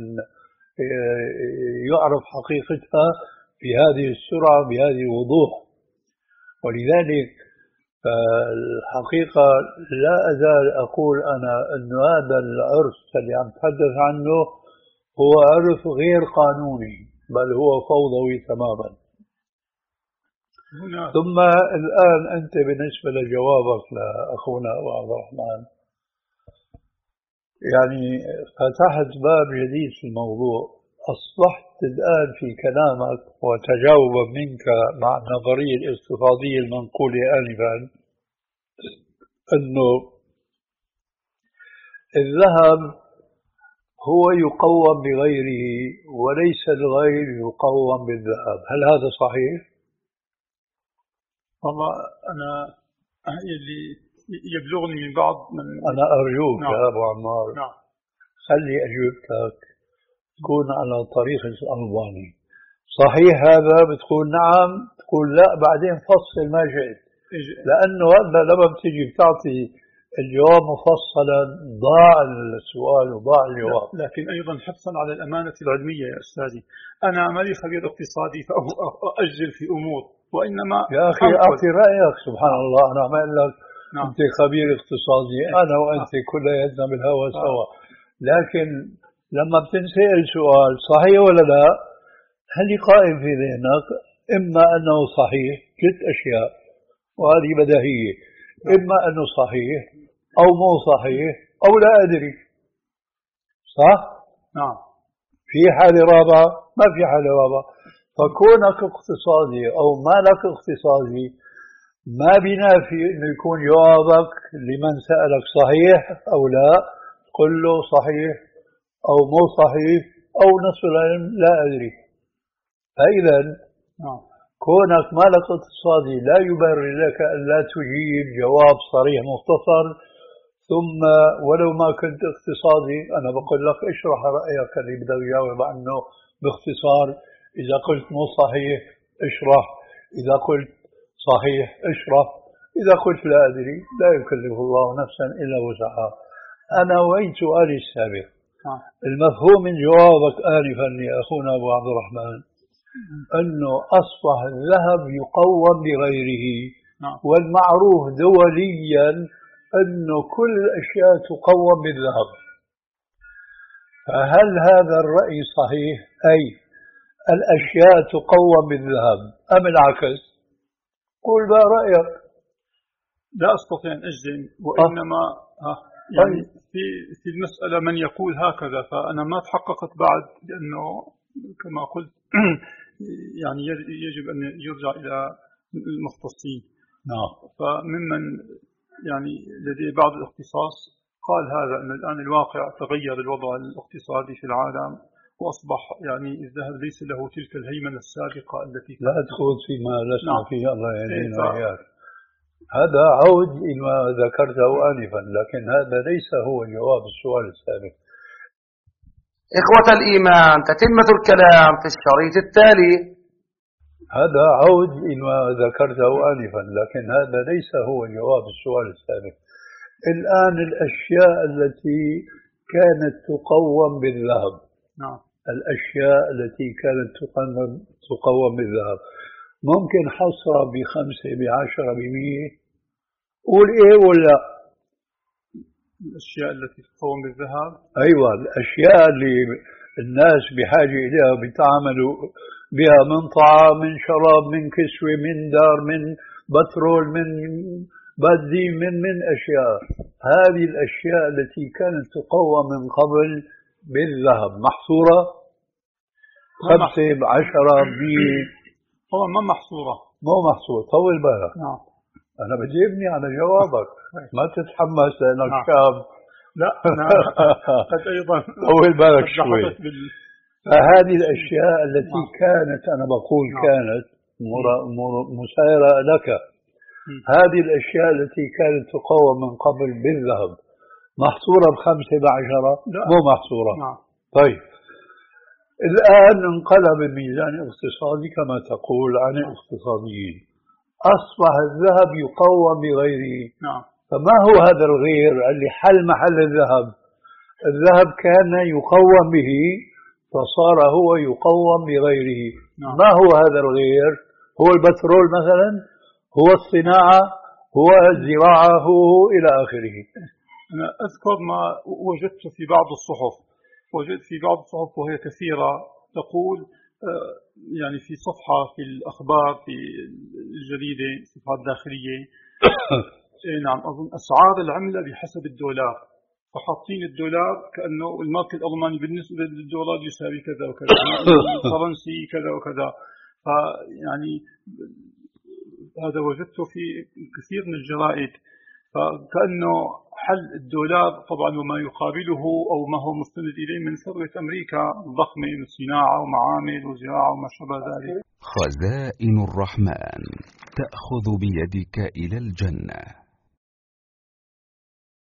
يعرف حقيقتها بهذه السرعة بهذه الوضوح. ولذلك فالحقيقة لا أزال أقول أنا أن هذا العرف اللي عم تحدث عنه هو عرف غير قانوني، بل هو فوضوي تماما. هنا. ثم الآن أنت بالنسبة لجوابك لأخونا أبو عبد الرحمن، يعني فتحت باب جديد في الموضوع. أصبحت الآن في كلامك وتجاوبا منك مع النظرية الاقتصادية المنقولة آنفا أنه الذهب هو يقوم بغيره وليس الغير يقوم بالذهب، هل هذا صحيح؟ والله أنا اللي يبلغني من بعض من أنا أرجوك نعم. يا أبو عمار نعم. خلي أجوبتك تكون على طريقة الألباني. صحيح هذا؟ بتقول نعم، تقول لا، بعدين فصل ما شئت، لأنه هذا لما بتيجي بتعطي الجواب مفصلا ضاع السؤال وضاع الجواب. لكن أيضا حرصا على الأمانة العلمية يا أستاذي، أنا مالي خبير اقتصادي فأؤجل في أمور، وإنما يا أخي أعطي رأيك. سبحان نعم. الله، أنا عم أقول لك نعم. أنت خبير اقتصادي، أنا وأنت نعم. كلياتنا بالهوى نعم. سوا، لكن لما بتنسأل سؤال صحيح ولا لا، هل قائم في ذهنك إما أنه صحيح ثلاث أشياء وهذه بديهية، إما أنه صحيح أو مو صحيح أو لا أدري، صح؟ نعم. في حالة رابعة؟ ما في حالة رابعة. فكونك اقتصادي أو ما لك اقتصادي ما بينافي أنه يكون جوابك لمن سألك صحيح أو لا، قل له صحيح أو مو صحيح أو نصف العلم لا أدري. فإذا نعم. كونك مالك اقتصادي لا يبرر لك أن لا تجيب جواب صريح مختصر. ثم ولو ما كنت اقتصادي أنا بقول لك اشرح رأيك اللي بدك تجاوب عنه باختصار. إذا قلت مو صحيح اشرح، إذا قلت صحيح اشرح، إذا قلت لا أدري لا يكلف الله نفسا إلا وسعها. أنا وين سؤالي السابق؟ المفهوم من جوابك آنفا لأخونا أبو عبد الرحمن أنه أصبح الذهب يقوم بغيره، والمعروف دوليا أنه كل الأشياء تقوم بالذهب. فهل هذا الرأي صحيح؟ أي الأشياء تقوم بالذهب أم العكس؟ قل بقى رأيك. لا أستطيع أن أجزم، وإنما آه. يعني في في المسألة من يقول هكذا، فأنا ما تحققت بعد، لأنه كما قلت يعني يجب أن يرجع إلى المختصين. نعم. فممن يعني لديه بعض الاختصاص قال هذا أن الآن الواقع تغير الوضع الاقتصادي في العالم، وأصبح يعني الذهب ليس له تلك الهيمنة السابقة التي لا تخوض فيما لسنا نعم. فيه، الله يهدينا وإياك. هذا عود إلى ما ذكرته آنفا، لكن هذا ليس هو جواب السؤال السابق. إخوة الإيمان، تتمة الكلام في الشريط التالي. هذا عود إلى ما ذكرته آنفا، لكن هذا ليس هو جواب السؤال السابق. الآن الأشياء التي كانت تقوم بالذهب نعم. الأشياء التي كانت تقوم بالذهب ممكن حصرها بخمسة بعشرة بمية، قول إيه ولا؟ الأشياء التي تقوم بالذهب، أيوة الأشياء اللي الناس بحاجة إليها بيتعاملوا بها، من طعام، من شراب، من كسوة، من دار، من بترول، من بنزين، من من أشياء. هذه الأشياء التي كانت تقوم من قبل بالذهب محصورة خمسة بعشرة بمية؟ هو ما محصورة. مو محصورة. طول بالك. نعم. أنا بجيبني على جوابك، ما تتحمس لأنك نعم. شاب. لا أنا قد أيضا طول بالك شوي. بال... فهذه الأشياء التي نعم. كانت أنا بقول نعم. كانت مر... مر... مسيرة لك. م. هذه الأشياء التي كانت تقوم من قبل بالذهب محصورة بخمسة بعشرة؟ لا. مو محصورة. نعم. طيب الآن انقلب الميزان الاقتصادي كما تقول عن الاقتصاديين، أصبح الذهب يقوم بغيره. نعم. فما هو هذا الغير اللي حل محل الذهب؟ الذهب كان يقوم به فصار هو يقوم بغيره. نعم. ما هو هذا الغير؟ هو البترول مثلا؟ هو الصناعة؟ هو زراعه إلى آخره. أنا أذكر ما وجدت في بعض الصحف، وجدت في بعض الصحف وهي كثيرة تقول يعني في صفحة في الأخبار في الجريدة صفحات داخلية نعم أظن أسعار العملة بحسب الدولار، فحاطين الدولار كأنه المارك الألماني بالنسبة للدولار يساوي كذا وكذا، الفرنسي كذا وكذا. فيعني هذا وجدته في كثير من الجرائد، فكأنه حل الدولار طبعا وما يقابله أو ما هو مستند إليه من ثروة أمريكا الضخمة من صناعة ومعامل وزراعة وما شابه ذلك. خزائن الرحمن تأخذ بيدك إلى الجنة.